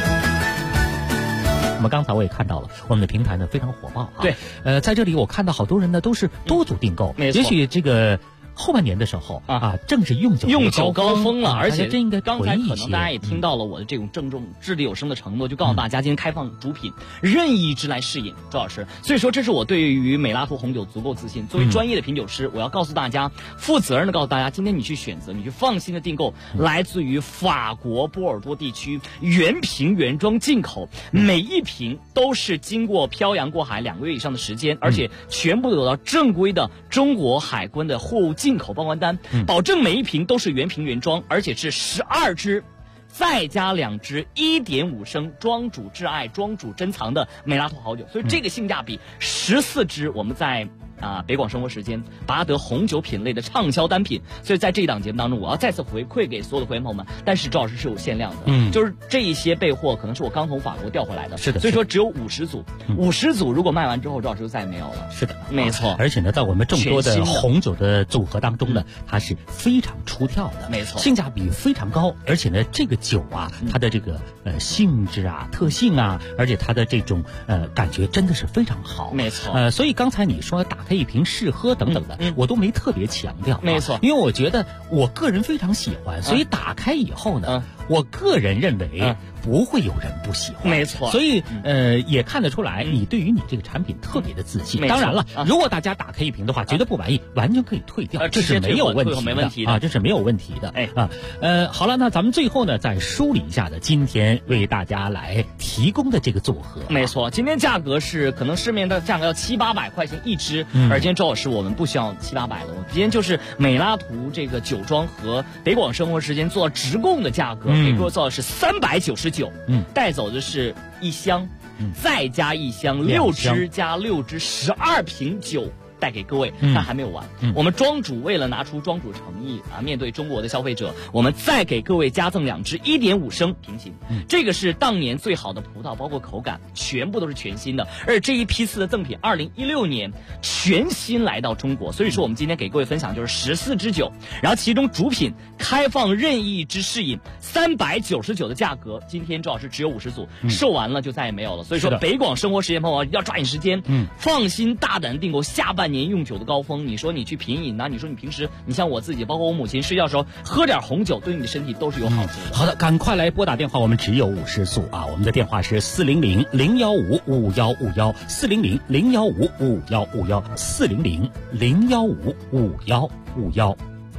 那么刚才我也看到了，我们的平台呢非常火爆啊。 对， 在这里我看到好多人呢都是多组订购， 没错， 也许这个后半年的时候正是用酒高峰了， 而且真应该刚才可能大家也听到了我的这种郑重掷地有声的承诺，就告诉大家今天开放主品任意之来试饮，周老师。所以说这是我对于美拉图红酒足够自信。作为专业的品酒师，我要告诉大家，负责任的告诉大家，今天你去选择，你去放心的订购，来自于法国波尔多地区原瓶原装进口，每一瓶都是经过漂洋过海2个月以上的时间，而且全部得到正规的中国海关的货物进口报关单，保证每一瓶都是原瓶原装，而且是12支再加2支1.5升庄主挚爱庄主珍藏的美拉图好酒，所以这个性价比14支我们在北广生活时间拔得红酒品类的畅销单品。所以在这一档节目当中，我要再次回馈给所有的会员朋友们，但是周老师是有限量的，就是这一些备货可能是我刚从法国调回来的， 是的， 所以说只有50组，50组如果卖完之后，周老师就再也没有了。 是的， 没错。 而且呢，在我们众多的红酒的组合当中呢，它是非常出挑的， 没错， 性价比非常高，而且呢，这个酒啊，它的这个性质啊、特性啊，而且它的这种感觉真的是非常好， 没错。 所以刚才你说打开一瓶试喝等等的，我都没特别强调， 没错， 因为我觉得我个人非常喜欢，所以打开以后呢，我个人认为不会有人不喜欢， 没错。 所以也看得出来，你对于你这个产品特别的自信。当然了，如果大家打开一瓶的话，觉得不满意，完全可以退掉，这是没有问题的，这是没有问题的。好了，那咱们最后呢，再梳理一下的今天为大家来提供的这个组合， 没错，今天价格是可能市面的价格要700-800块钱一支，而今天周老师我们不需要700-800了，我今天就是美拉图这个酒庄和北广生活时间做直供的价格，给各位做的是399，带走的是1箱，再加1箱，6支加6支，12瓶酒带给各位，但还没有完。我们庄主为了拿出庄主诚意面对中国的消费者，我们再给各位加赠2支1.5升平行。这个是当年最好的葡萄，包括口感全部都是全新的。而这一批次的赠品，2016年全新来到中国，所以说我们今天给各位分享就是14支酒，然后其中主品开放任意之试饮，399的价格，今天周老师只有50组，售完了就再也没有了。所以说北广生活时间朋友要抓紧时间，放心大胆订购下半年用酒的高峰。你说你去品饮你说你平时你像我自己，包括我母亲睡觉的时候喝点红酒，对你的身体都是有好处的。 好的，赶快来拨打电话，我们只有50组我们的电话是400-015-5151，400-015-5151。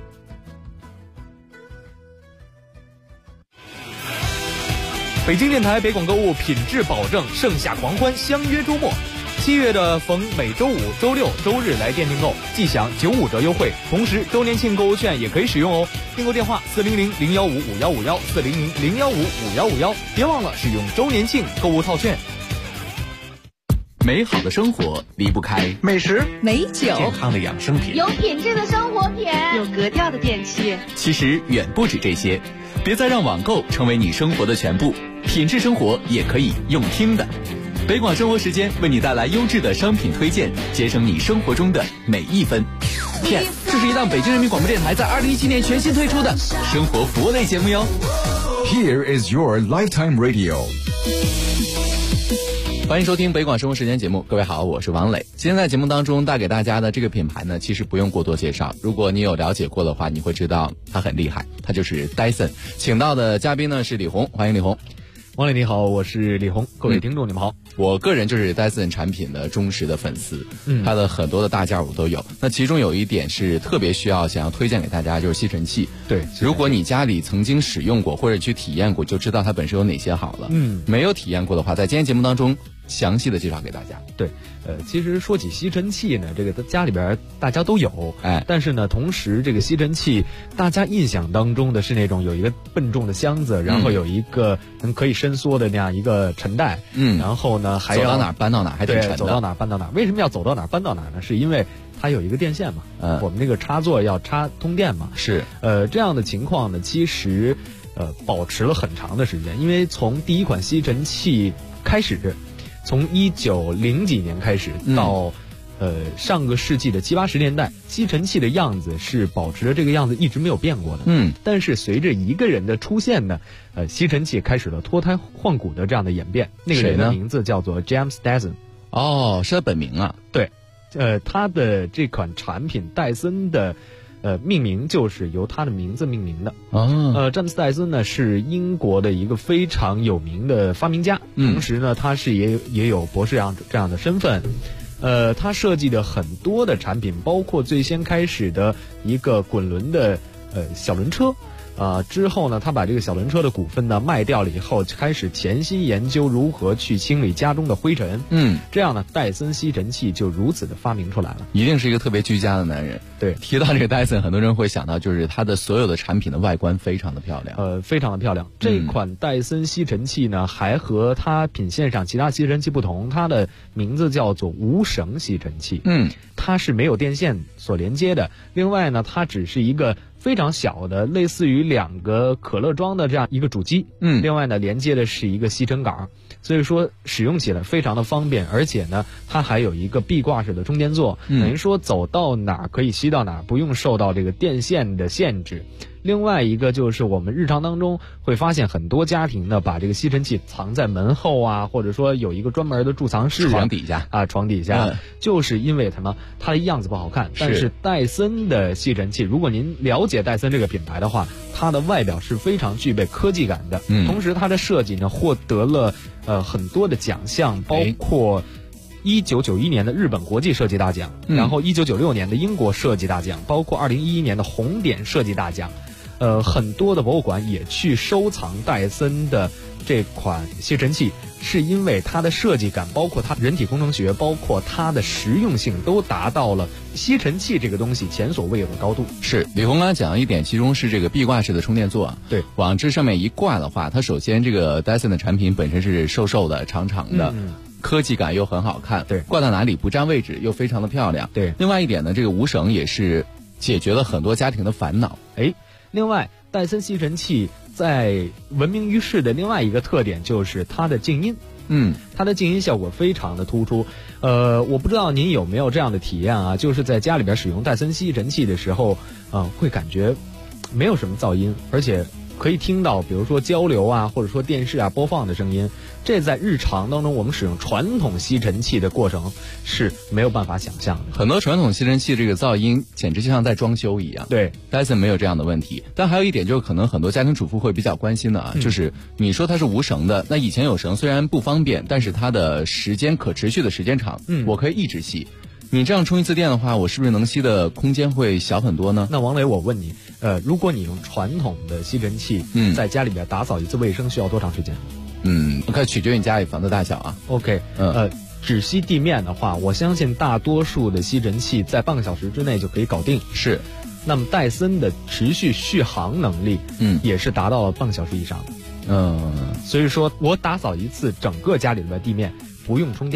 北京电台北广购物品质保证，盛夏狂欢，相约周末。7月的逢每周五、周六、周日来电订购，即享95折优惠，同时周年庆购物券也可以使用哦。订购电话400-015-5151，400-015-5151，别忘了使用周年庆购物套券。 美好的生活离不开美食、 美酒、 健康的养生品， 有品质的生活品，有格调的电器。 其实远不止这些，别再让网购成为你生活的全部，品质生活也可以用听的。北广生活时间为你带来优质的商品推荐，节省你生活中的每一分。片，这是一档北京人民广播电台在2017年全新推出的生活服务类节目哟。 Here is your lifetime radio。 欢迎收听北广生活时间节目，各位好，我是王磊。今天在节目当中带给大家的这个品牌呢，其实不用过多介绍，如果你有了解过的话，你会知道它很厉害，它就是 Dyson。请到的嘉宾呢是李红，欢迎李红。 王磊你好，我是李红，各位听众你们好。 我个人就是 Dyson 产品的忠实的粉丝，它的很多的大件我都有。那其中有一点是特别需要想要推荐给大家，就是吸尘器。 对， 如果你家里曾经使用过或者去体验过，就知道它本身有哪些好了。没有体验过的话，在今天节目当中详细的介绍给大家。 对，其实说起吸尘器呢，这个家里边大家都有，但是呢，同时这个吸尘器大家印象当中的是那种有一个笨重的箱子，然后有一个可以伸缩的那样一个尘袋，然后呢还要走到哪儿搬到哪儿，还挺沉的。 走到哪儿搬到哪儿。为什么要走到哪儿搬到哪儿呢？是因为它有一个电线嘛，我们这个插座要插通电嘛。 是， 这样的情况呢，其实保持了很长的时间，因为从第一款吸尘器开始。从1900几年开始到上个世纪的70、80年代，吸尘器的样子是保持着这个样子，一直没有变过的。但是随着一个人的出现呢，吸尘器开始了脱胎换骨的这样的演变。那个人的名字叫做 James Dyson。 哦，是他本名啊？ 对，他的这款产品戴森的。命名就是由他的名字命名的。詹姆斯·戴森呢是英国的一个非常有名的发明家，同时呢他是也有博士这样的身份。他设计的很多的产品，包括最先开始的一个滚轮的小轮车。之后呢，他把这个小轮车的股份呢卖掉了以后，开始潜心研究如何去清理家中的灰尘。这样呢，戴森吸尘器就如此的发明出来了。 一定是一个特别居家的男人。 对， 提到这个戴森，很多人会想到就是它的所有的产品的外观非常的漂亮。 非常的漂亮。这款戴森吸尘器呢，还和它品线上其他吸尘器不同，它的名字叫做无绳吸尘器。它是没有电线所连接的。另外呢，它只是一个非常小的，类似于2个可乐装的这样一个主机。另外呢，连接的是一个吸尘杆，所以说使用起来非常的方便，而且呢，它还有一个壁挂式的充电座，等于说走到哪儿可以吸到哪儿，不用受到这个电线的限制。另外一个就是我们日常当中会发现很多家庭呢，把这个吸尘器藏在门后啊，或者说有一个专门的贮藏室床底下， 就是因为它的样子不好看。但是戴森的吸尘器，如果您了解戴森这个品牌的话，它的外表是非常具备科技感的，同时它的设计呢获得了很多的奖项，包括1991年的日本国际设计大奖，然后1996年的英国设计大奖，包括2011年的红点设计大奖。很多的博物馆也去收藏戴森的这款吸尘器，是因为它的设计感，包括它人体工程学，包括它的实用性，都达到了吸尘器这个东西前所未有的高度。 是，李红刚才讲了一点，其中是这个壁挂式的充电座。 对， 往这上面一挂的话，它首先这个戴森的产品本身是瘦瘦的、长长的。科技感又很好看， 对， 挂到哪里不占位置，又非常的漂亮。 对， 另外一点呢，这个无绳也是解决了很多家庭的烦恼。 另外，戴森吸尘器在闻名于世的另外一个特点就是它的静音。它的静音效果非常的突出。我不知道您有没有这样的体验啊，就是在家里边使用戴森吸尘器的时候，会感觉没有什么噪音，而且可以听到比如说交流啊，或者说电视啊播放的声音。这在日常当中我们使用传统吸尘器的过程是没有办法想象的。 很多传统吸尘器这个噪音简直就像在装修一样。 对， Dyson 没有这样的问题。但还有一点就是可能很多家庭主妇会比较关心的啊，就是你说它是无绳的，那以前有绳虽然不方便，但是它的时间可持续的时间长，我可以一直吸。你这样充一次电的话，我是不是能吸的空间会小很多呢？ 那王磊，我问你，如果你用传统的吸尘器，在家里边打扫一次卫生需要多长时间？ 看取决于你家里房子大小啊。 OK，只吸地面的话，我相信大多数的吸尘器在半个小时之内就可以搞定。 是， 那么戴森的持续续航能力，也是达到了半个小时以上的。所以说我打扫一次整个家里的地面不用充电。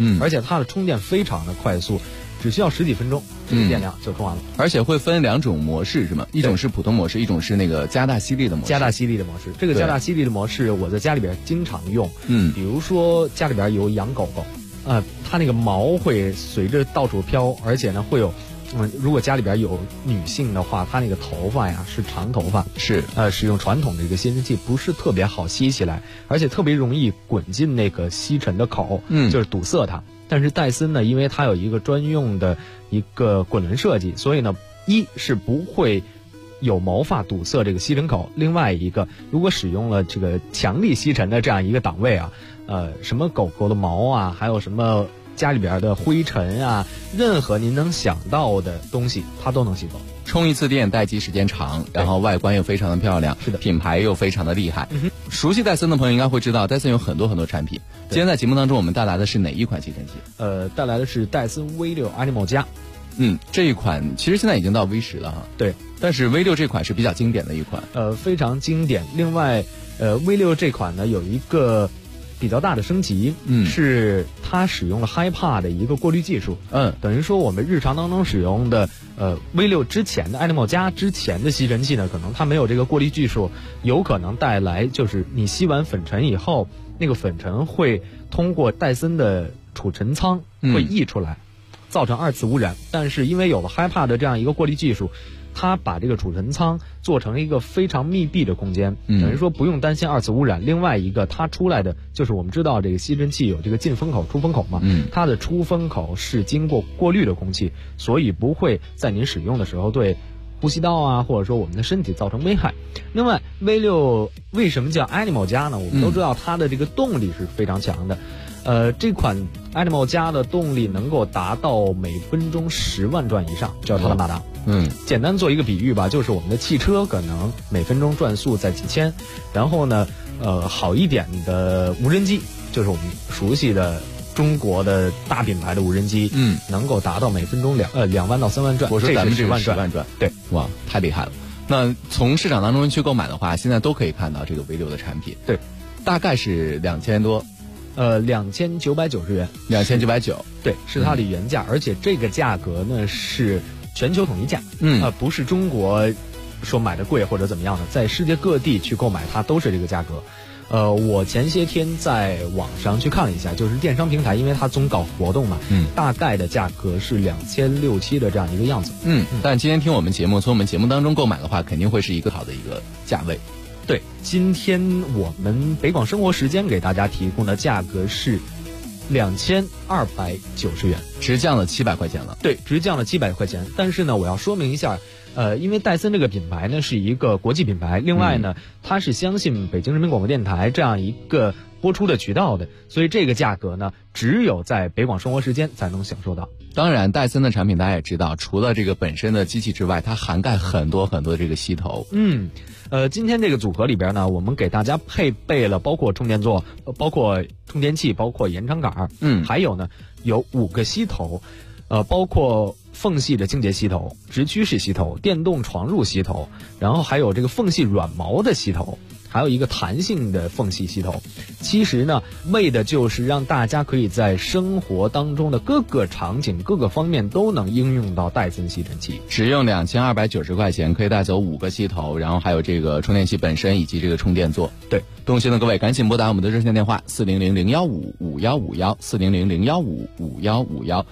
而且它的充电非常的快速，只需要10几分钟，这个电量就充完了。 而且会分2种模式是吗？一种是普通模式，一种是那个加大吸力的模式。 加大吸力的模式，这个加大吸力的模式我在家里边经常用。比如说家里边有养狗狗，它那个毛会随着到处飘，而且呢会有。如果家里边有女性的话，她那个头发呀是长头发， 是使用传统的这个吸尘器不是特别好吸起来，而且特别容易滚进那个吸尘的口，就是堵塞它。但是戴森呢，因为它有一个专用的一个滚轮设计，所以呢，一是不会有毛发堵塞这个吸尘口，另外一个如果使用了这个强力吸尘的这样一个档位啊，什么狗狗的毛啊，还有什么家里边的灰尘啊，任何您能想到的东西它都能吸走。 充一次电待机时间长，然后外观又非常的漂亮， 是的， 品牌又非常的厉害。熟悉戴森的朋友应该会知道，戴森有很多很多产品。今天在节目当中我们带来的是哪一款吸尘器？ 带来的是戴森 V6 Animal 加。 这一款其实现在已经到 V10了哈。 对， 但是 V6 这款是比较经典的一款。 非常经典。另外，V6 这款呢有一个比较大的升级，是它使用了 HiPA 的一个过滤技术，等于说我们日常当中使用的V6 之前的 Animal 加之前的吸尘器呢，可能它没有这个过滤技术，有可能带来就是你吸完粉尘以后，那个粉尘会通过戴森的储尘舱会溢出来，造成2次污染。但是因为有了 HiPA 的这样一个过滤技术，它把这个储尘舱做成一个非常密闭的空间，等于说不用担心2次污染。另外一个，它出来的就是我们知道这个吸尘器有这个进风口、出风口嘛，它的出风口是经过过滤的空气，所以不会在您使用的时候对呼吸道啊，或者说我们的身体造成危害。另外 V6 为什么叫 Animal 加呢？我们都知道它的这个动力是非常强的。这款 Animal 加的动力能够达到每分钟10万转以上，这是它的马达。简单做一个比喻吧，就是我们的汽车可能每分钟转速在几千，然后呢，好一点的无人机，就是我们熟悉的中国的大品牌的无人机，能够达到每分钟2万到3万转。 我说咱们这个 10万转，对， 哇，太厉害了。那从市场当中去购买的话，现在都可以看到这个 V6 的产品， 对， 大概是2000多。 2990元 ，2990， 对，是它的原价，而且这个价格呢是全球统一价，不是中国说买的贵或者怎么样的，在世界各地去购买它都是这个价格。我前些天在网上去看了一下，就是电商平台，因为它总搞活动嘛，大概的价格是2600-2700的这样一个样子。 但今天听我们节目，从我们节目当中购买的话，肯定会是一个好的一个价位。 对，今天我们北广生活时间给大家提供的价格是2290元， 直降了700块钱了。 对，直降了700块钱。但是呢，我要说明一下，因为戴森这个品牌呢是一个国际品牌，另外呢，它是相信北京人民广播电台这样一个播出的渠道的，所以这个价格呢，只有在北广生活时间才能享受到。 当然，戴森的产品大家也知道，除了这个本身的机器之外，它涵盖很多很多这个吸头。 今天这个组合里边呢，我们给大家配备了包括充电座、包括充电器、包括延长杆，还有呢有5个吸头，包括缝隙的清洁吸头、直驱式吸头、电动床褥吸头，然后还有这个缝隙软毛的吸头，还有一个弹性的缝隙吸头。其实呢，为的就是让大家可以在生活当中的各个场景、各个方面都能应用到戴森吸尘器。 只用2290块钱可以带走5个吸头，然后还有这个充电器本身以及这个充电座。 对， 动心的各位赶紧拨打我们的热线电话400-015-5151，400-015-5151。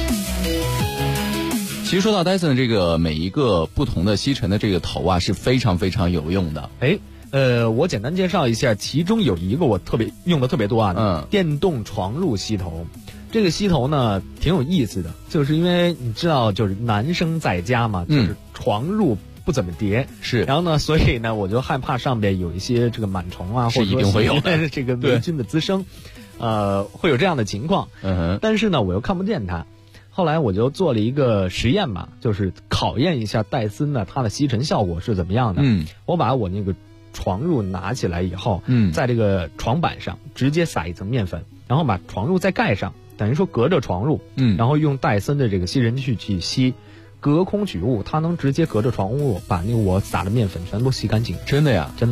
其实说到戴森的这个每一个不同的吸尘的这个头啊，是非常非常有用的。 我简单介绍一下，其中有一个我用的特别多啊，电动床褥吸头。这个吸头呢挺有意思的，就是因为你知道，就是男生在家嘛，就是床褥不怎么叠， 是， 然后呢，所以呢，我就害怕上边有一些这个螨虫啊，或者一定会有的这个霉菌的滋生，会有这样的情况。但是呢，我又看不见它。后来我就做了一个实验嘛，就是考验一下戴森呢它的吸尘效果是怎么样的。我把我那个床褥拿起来以后，在这个床板上直接撒一层面粉，然后把床褥再盖上，等于说隔着床褥，然后用戴森的这个吸尘器去吸，隔空取物，它能直接隔着床褥把那个我撒的面粉全部吸干净。 真的呀？ 真的。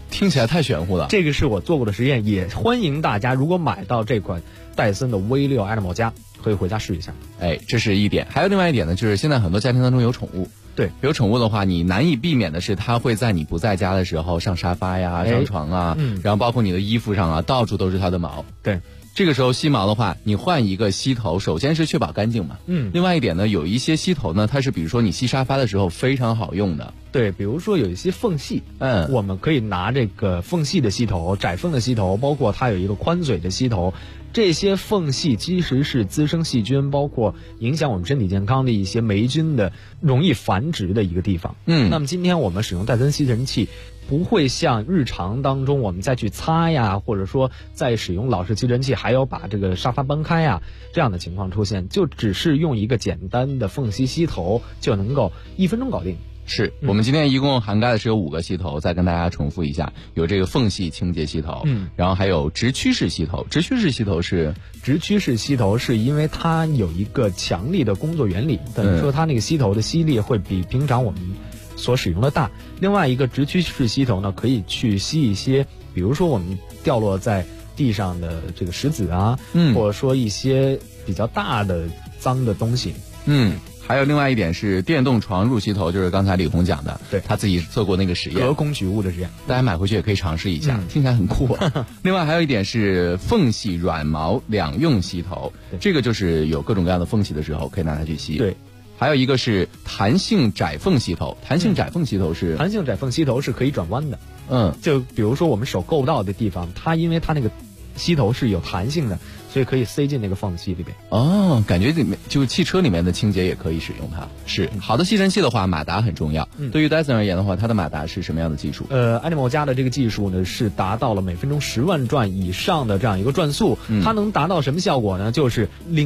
听起来太玄乎了。 这个是我做过的实验，也欢迎大家如果买到这款戴森的 V6 Animal 加，可以回家试一下。 这是一点。还有另外一点呢，就是现在很多家庭当中有宠物。 对， 有宠物的话，你难以避免的是，它会在你不在家的时候上沙发呀、上床啊，然后包括你的衣服上啊，到处都是它的毛。 对。 这个时候吸毛的话，你换一个吸头，首先是确保干净嘛。另外一点呢，有一些吸头呢，它是比如说你吸沙发的时候非常好用的。 对，比如说有一些缝隙，我们可以拿这个缝隙的吸头、窄缝的吸头，包括它有一个宽嘴的吸头，这些缝隙其实是滋生细菌，包括影响我们身体健康的一些霉菌的容易繁殖的一个地方。那么今天我们使用戴森吸尘器，不会像日常当中我们再去擦呀，或者说再使用老式吸尘器还要把这个沙发搬开呀，这样的情况出现，就只是用一个简单的缝隙吸头就能够1分钟搞定。 是我们今天一共涵盖的是有5个吸头，再跟大家重复一下，有这个缝隙清洁吸头，然后还有直驱式吸头。直驱式吸头是因为它有一个强力的工作原理，等于说它那个吸头的吸力会比平常我们所使用的大。另外一个直驱式吸头呢，可以去吸一些，比如说我们掉落在地上的这个石子啊，或者说一些比较大的脏的东西。 还有另外一点是电动床褥吸头，就是刚才李红讲的， 对， 他自己做过那个实验， 隔空取物的实验， 大家买回去也可以尝试一下，听起来很酷啊。另外还有一点是缝隙软毛两用吸头，这个就是有各种各样的缝隙的时候可以拿它去吸。 对， 还有一个是弹性窄缝吸头，弹性窄缝吸头是可以转弯的。就比如说我们手够不到的地方，它因为它那个吸头是有弹性的，所以可以塞进那个缝隙里边。感觉里面就汽车里面的清洁也可以使用它。是好的吸尘器的话，马达很重要。对于 Dyson 而言的话，它的马达是什么样的技术 ？Animal 加的这个技术呢，是达到了每分钟10万转以上的这样一个转速。它能达到什么效果呢？就是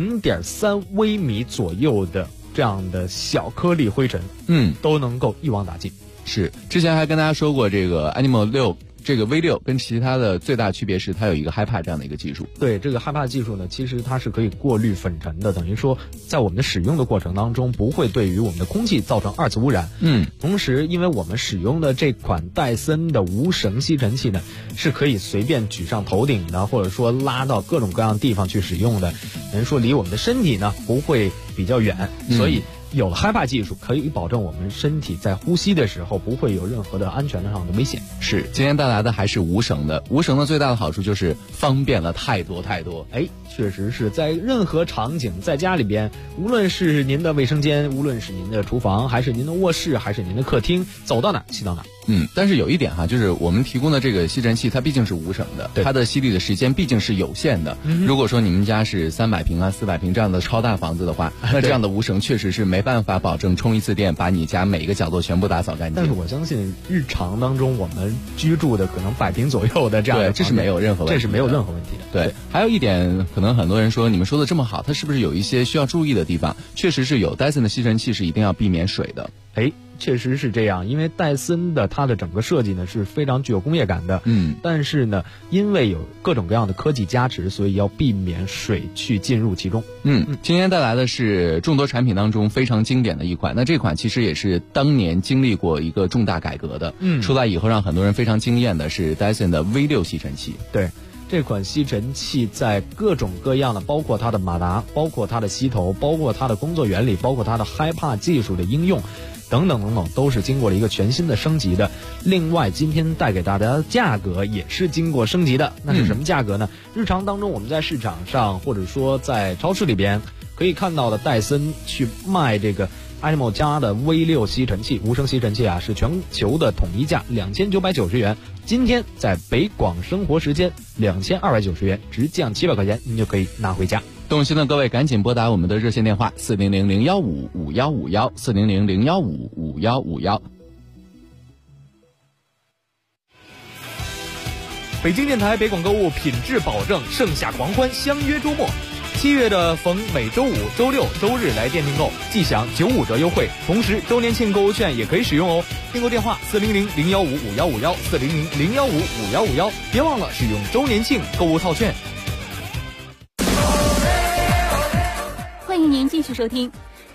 0.3微米左右的这样的小颗粒灰尘，都能够一网打尽。 是，之前还跟大家说过，这个 Animal 6。这个 V6 跟其他的最大区别是它有一个 HiPA 这样的一个技术。 对，这个 HiPA 技术呢，其实它是可以过滤粉尘的，等于说在我们的使用的过程当中，不会对于我们的空气造成2次污染。同时因为我们使用的这款戴森的无绳吸尘器呢，是可以随便举上头顶的，或者说拉到各种各样的地方去使用的，等于说离我们的身体呢不会比较远，所以有了 HiPA 技术，可以保证我们身体在呼吸的时候不会有任何的安全上的危险。 是，今天带来的还是无绳的。无绳的最大的好处就是方便了太多。 确实是在任何场景，在家里边，无论是您的卫生间，无论是您的厨房，还是您的卧室，还是您的客厅，走到哪儿吸到哪儿。 但是有一点哈，就是我们提供的这个吸尘器，它毕竟是无绳的，它的吸力的时间毕竟是有限的。如果说你们家是300平啊、400平这样的超大房子的话，那这样的无绳确实是没办法保证充一次电把你家每一个角落全部打扫干净。 但是我相信日常当中我们居住的可能100平左右的这样的， 这是没有任何问题的。对，还有一点，可能很多人说你们说的这么好，它是不是有一些需要注意的地方？确实是有，戴森的吸尘器是一定要避免水的。 确实是这样，因为戴森的它的整个设计呢是非常具有工业感的，但是呢，因为有各种各样的科技加持，所以要避免水去进入其中。 今天带来的是众多产品当中非常经典的一款，那这款其实也是当年经历过一个重大改革的，出来以后让很多人非常惊艳的是 Dyson 的 V6 吸尘器。 对。这款吸尘器在各种各样的，包括它的马达，包括它的吸头，包括它的工作原理，包括它的 HiPA 技术的应用等等等等，都是经过了一个全新的升级的。另外今天带给大家的价格也是经过升级的。那是什么价格呢？日常当中我们在市场上或者说在超市里边可以看到的戴森去卖这个Animal 加的 V6 吸尘器，无绳吸尘器啊，是全球的统一价2990元。今天在北广生活时间2290元，直降700块钱，您就可以拿回家。 动心的各位赶紧拨打我们的热线电话400-015-5151，400-015-5151。 北京电台北广购物品质保证，盛夏狂欢，相约周末。7月的逢每周五、周六、周日来店订购，即享95折优惠，同时周年庆购物券也可以使用哦。订购电话400-015-5151，400-015-5151，别忘了使用周年庆购物套券。 欢迎您继续收听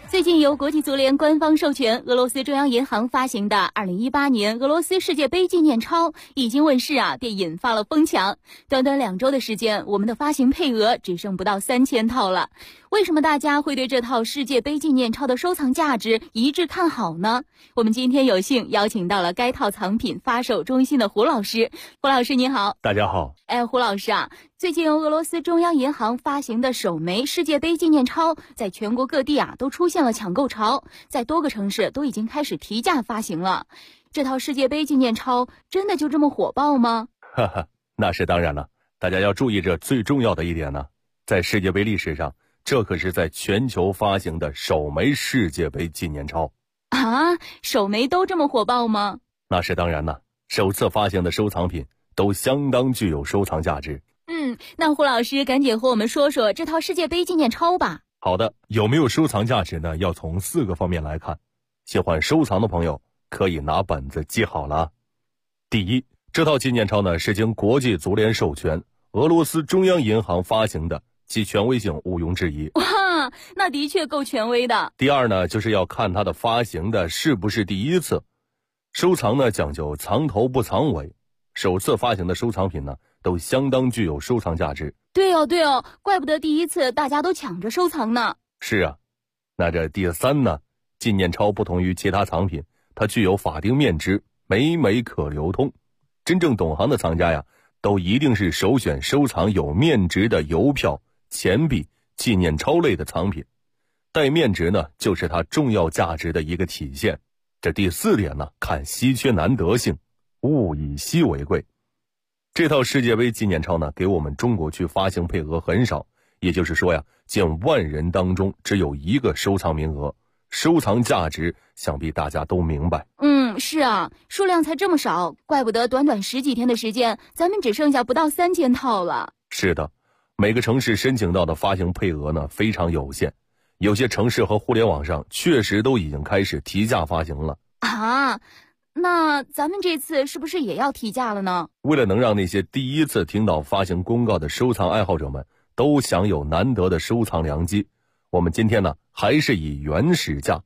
最近由国际足联官方授权，俄罗斯中央银行发行的2018年俄罗斯世界杯纪念钞已经问世便引发了疯抢。短短2周的时间，我们的发行配额只剩不到3000套了。为什么大家会对这套世界杯纪念钞的收藏价值一致看好呢？我们今天有幸邀请到了该套藏品发售中心的胡老师。胡老师您好。 大家好。 胡老师最近由俄罗斯中央银行发行的首枚世界杯纪念钞在全国各地都出现了抢购潮，在多个城市都已经开始提价发行了。这套世界杯纪念钞真的就这么火爆吗？ 哈哈，那是当然了。大家要注意这最重要的一点呢，在世界杯历史上，这可是在全球发行的首枚世界杯纪念钞首枚都这么火爆吗？ 那是当然了，首次发行的收藏品都相当具有收藏价值。 那胡老师赶紧和我们说说这套世界杯纪念钞吧。 好的，有没有收藏价值呢？要从4个方面来看。喜欢收藏的朋友可以拿本子记好了。第一，这套纪念钞呢是经国际足联授权，俄罗斯中央银行发行的，其权威性毋庸置疑。 哇，那的确够权威的。 第二呢，就是要看它的发行的是不是第一次。收藏呢讲究藏头不藏尾，首次发行的收藏品呢都相当具有收藏价值。 对哦，怪不得第一次大家都抢着收藏呢。 是啊，那这第3呢，纪念钞不同于其他藏品，它具有法定面值，每枚可流通。真正懂行的藏家都一定是首选收藏有面值的邮票、钱币、纪念钞类的藏品。带面值呢，就是它重要价值的一个体现。这第4点呢，看稀缺难得性，物以稀为贵。这套世界杯纪念钞呢，给我们中国区发行配额很少，也就是说近万人当中只有1个收藏名额，收藏价值想必大家都明白。 是数量才这么少，怪不得短短10几天的时间，咱们只剩下不到3000套了。 是的，每个城市申请到的发行配额呢非常有限，有些城市和互联网上确实都已经开始提价发行了。 那咱们这次是不是也要提价了呢？ 为了能让那些第一次听到发行公告的收藏爱好者们都享有难得的收藏良机，我们今天呢还是以原始价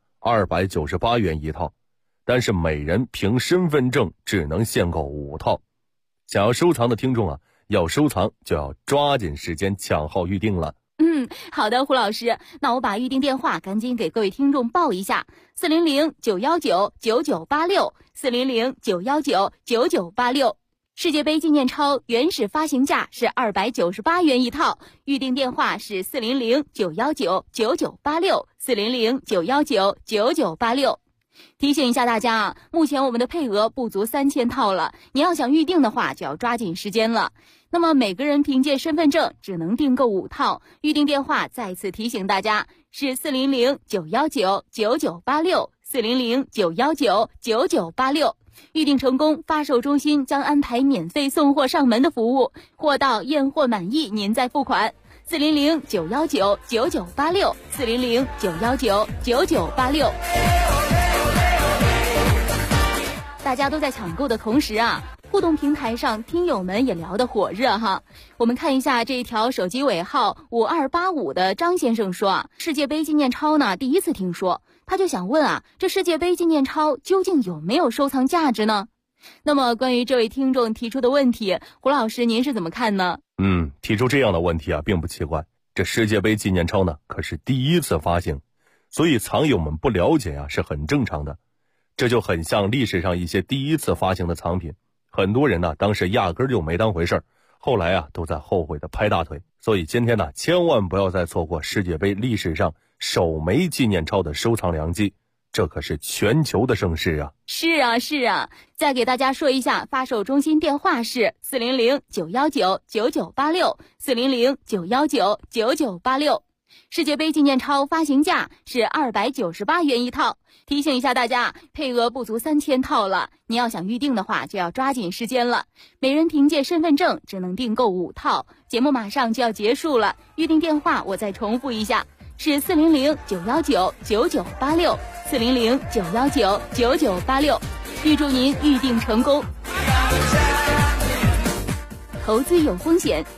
298元一套，但是每人凭身份证只能限购5套。想要收藏的听众要收藏就要抓紧时间抢号预定了。 好的，胡老师，那我把预定电话赶紧给各位听众报一下：400-919-9986 400-919-9986。世界杯纪念钞原始发行价是298元一套，预定电话是400-919-9986 400-919-9986。提醒一下大家目前我们的配额不足3000套了，你要想预定的话就要抓紧时间了。那么每个人凭借身份证只能订购5套，预定电话再次提醒大家是400-919-9986 400-919-9986。预定成功，发售中心将安排免费送货上门的服务，货到验货满意您再付款。400-919-9986 400-919-9986。大家都在抢购的同时互动平台上听友们也聊得火热我们看一下这一条手机尾号5285的张先生说世界杯纪念钞呢第一次听说，他就想问这世界杯纪念钞究竟有没有收藏价值呢？那么关于这位听众提出的问题，胡老师您是怎么看呢？ 提出这样的问题并不奇怪，这世界杯纪念钞呢可是第一次发行，所以藏友们不了解是很正常的。这就很像历史上一些第一次发行的藏品，很多人当时压根就没当回事儿，后来都在后悔的拍大腿。所以今天千万不要再错过世界杯历史上首枚纪念钞的收藏良机，这可是全球的盛事是啊，再给大家说一下，发售中心电话是400-919-9986 400-919-9986。世界杯纪念钞发行价是298元一套，提醒一下大家，配额不足3000套了，你要想预定的话就要抓紧时间了。每人凭借身份证只能订购5套，节目马上就要结束了，预定电话我再重复一下，是400-919-9986 400-919-9986。预祝您预定成功。投资有风险，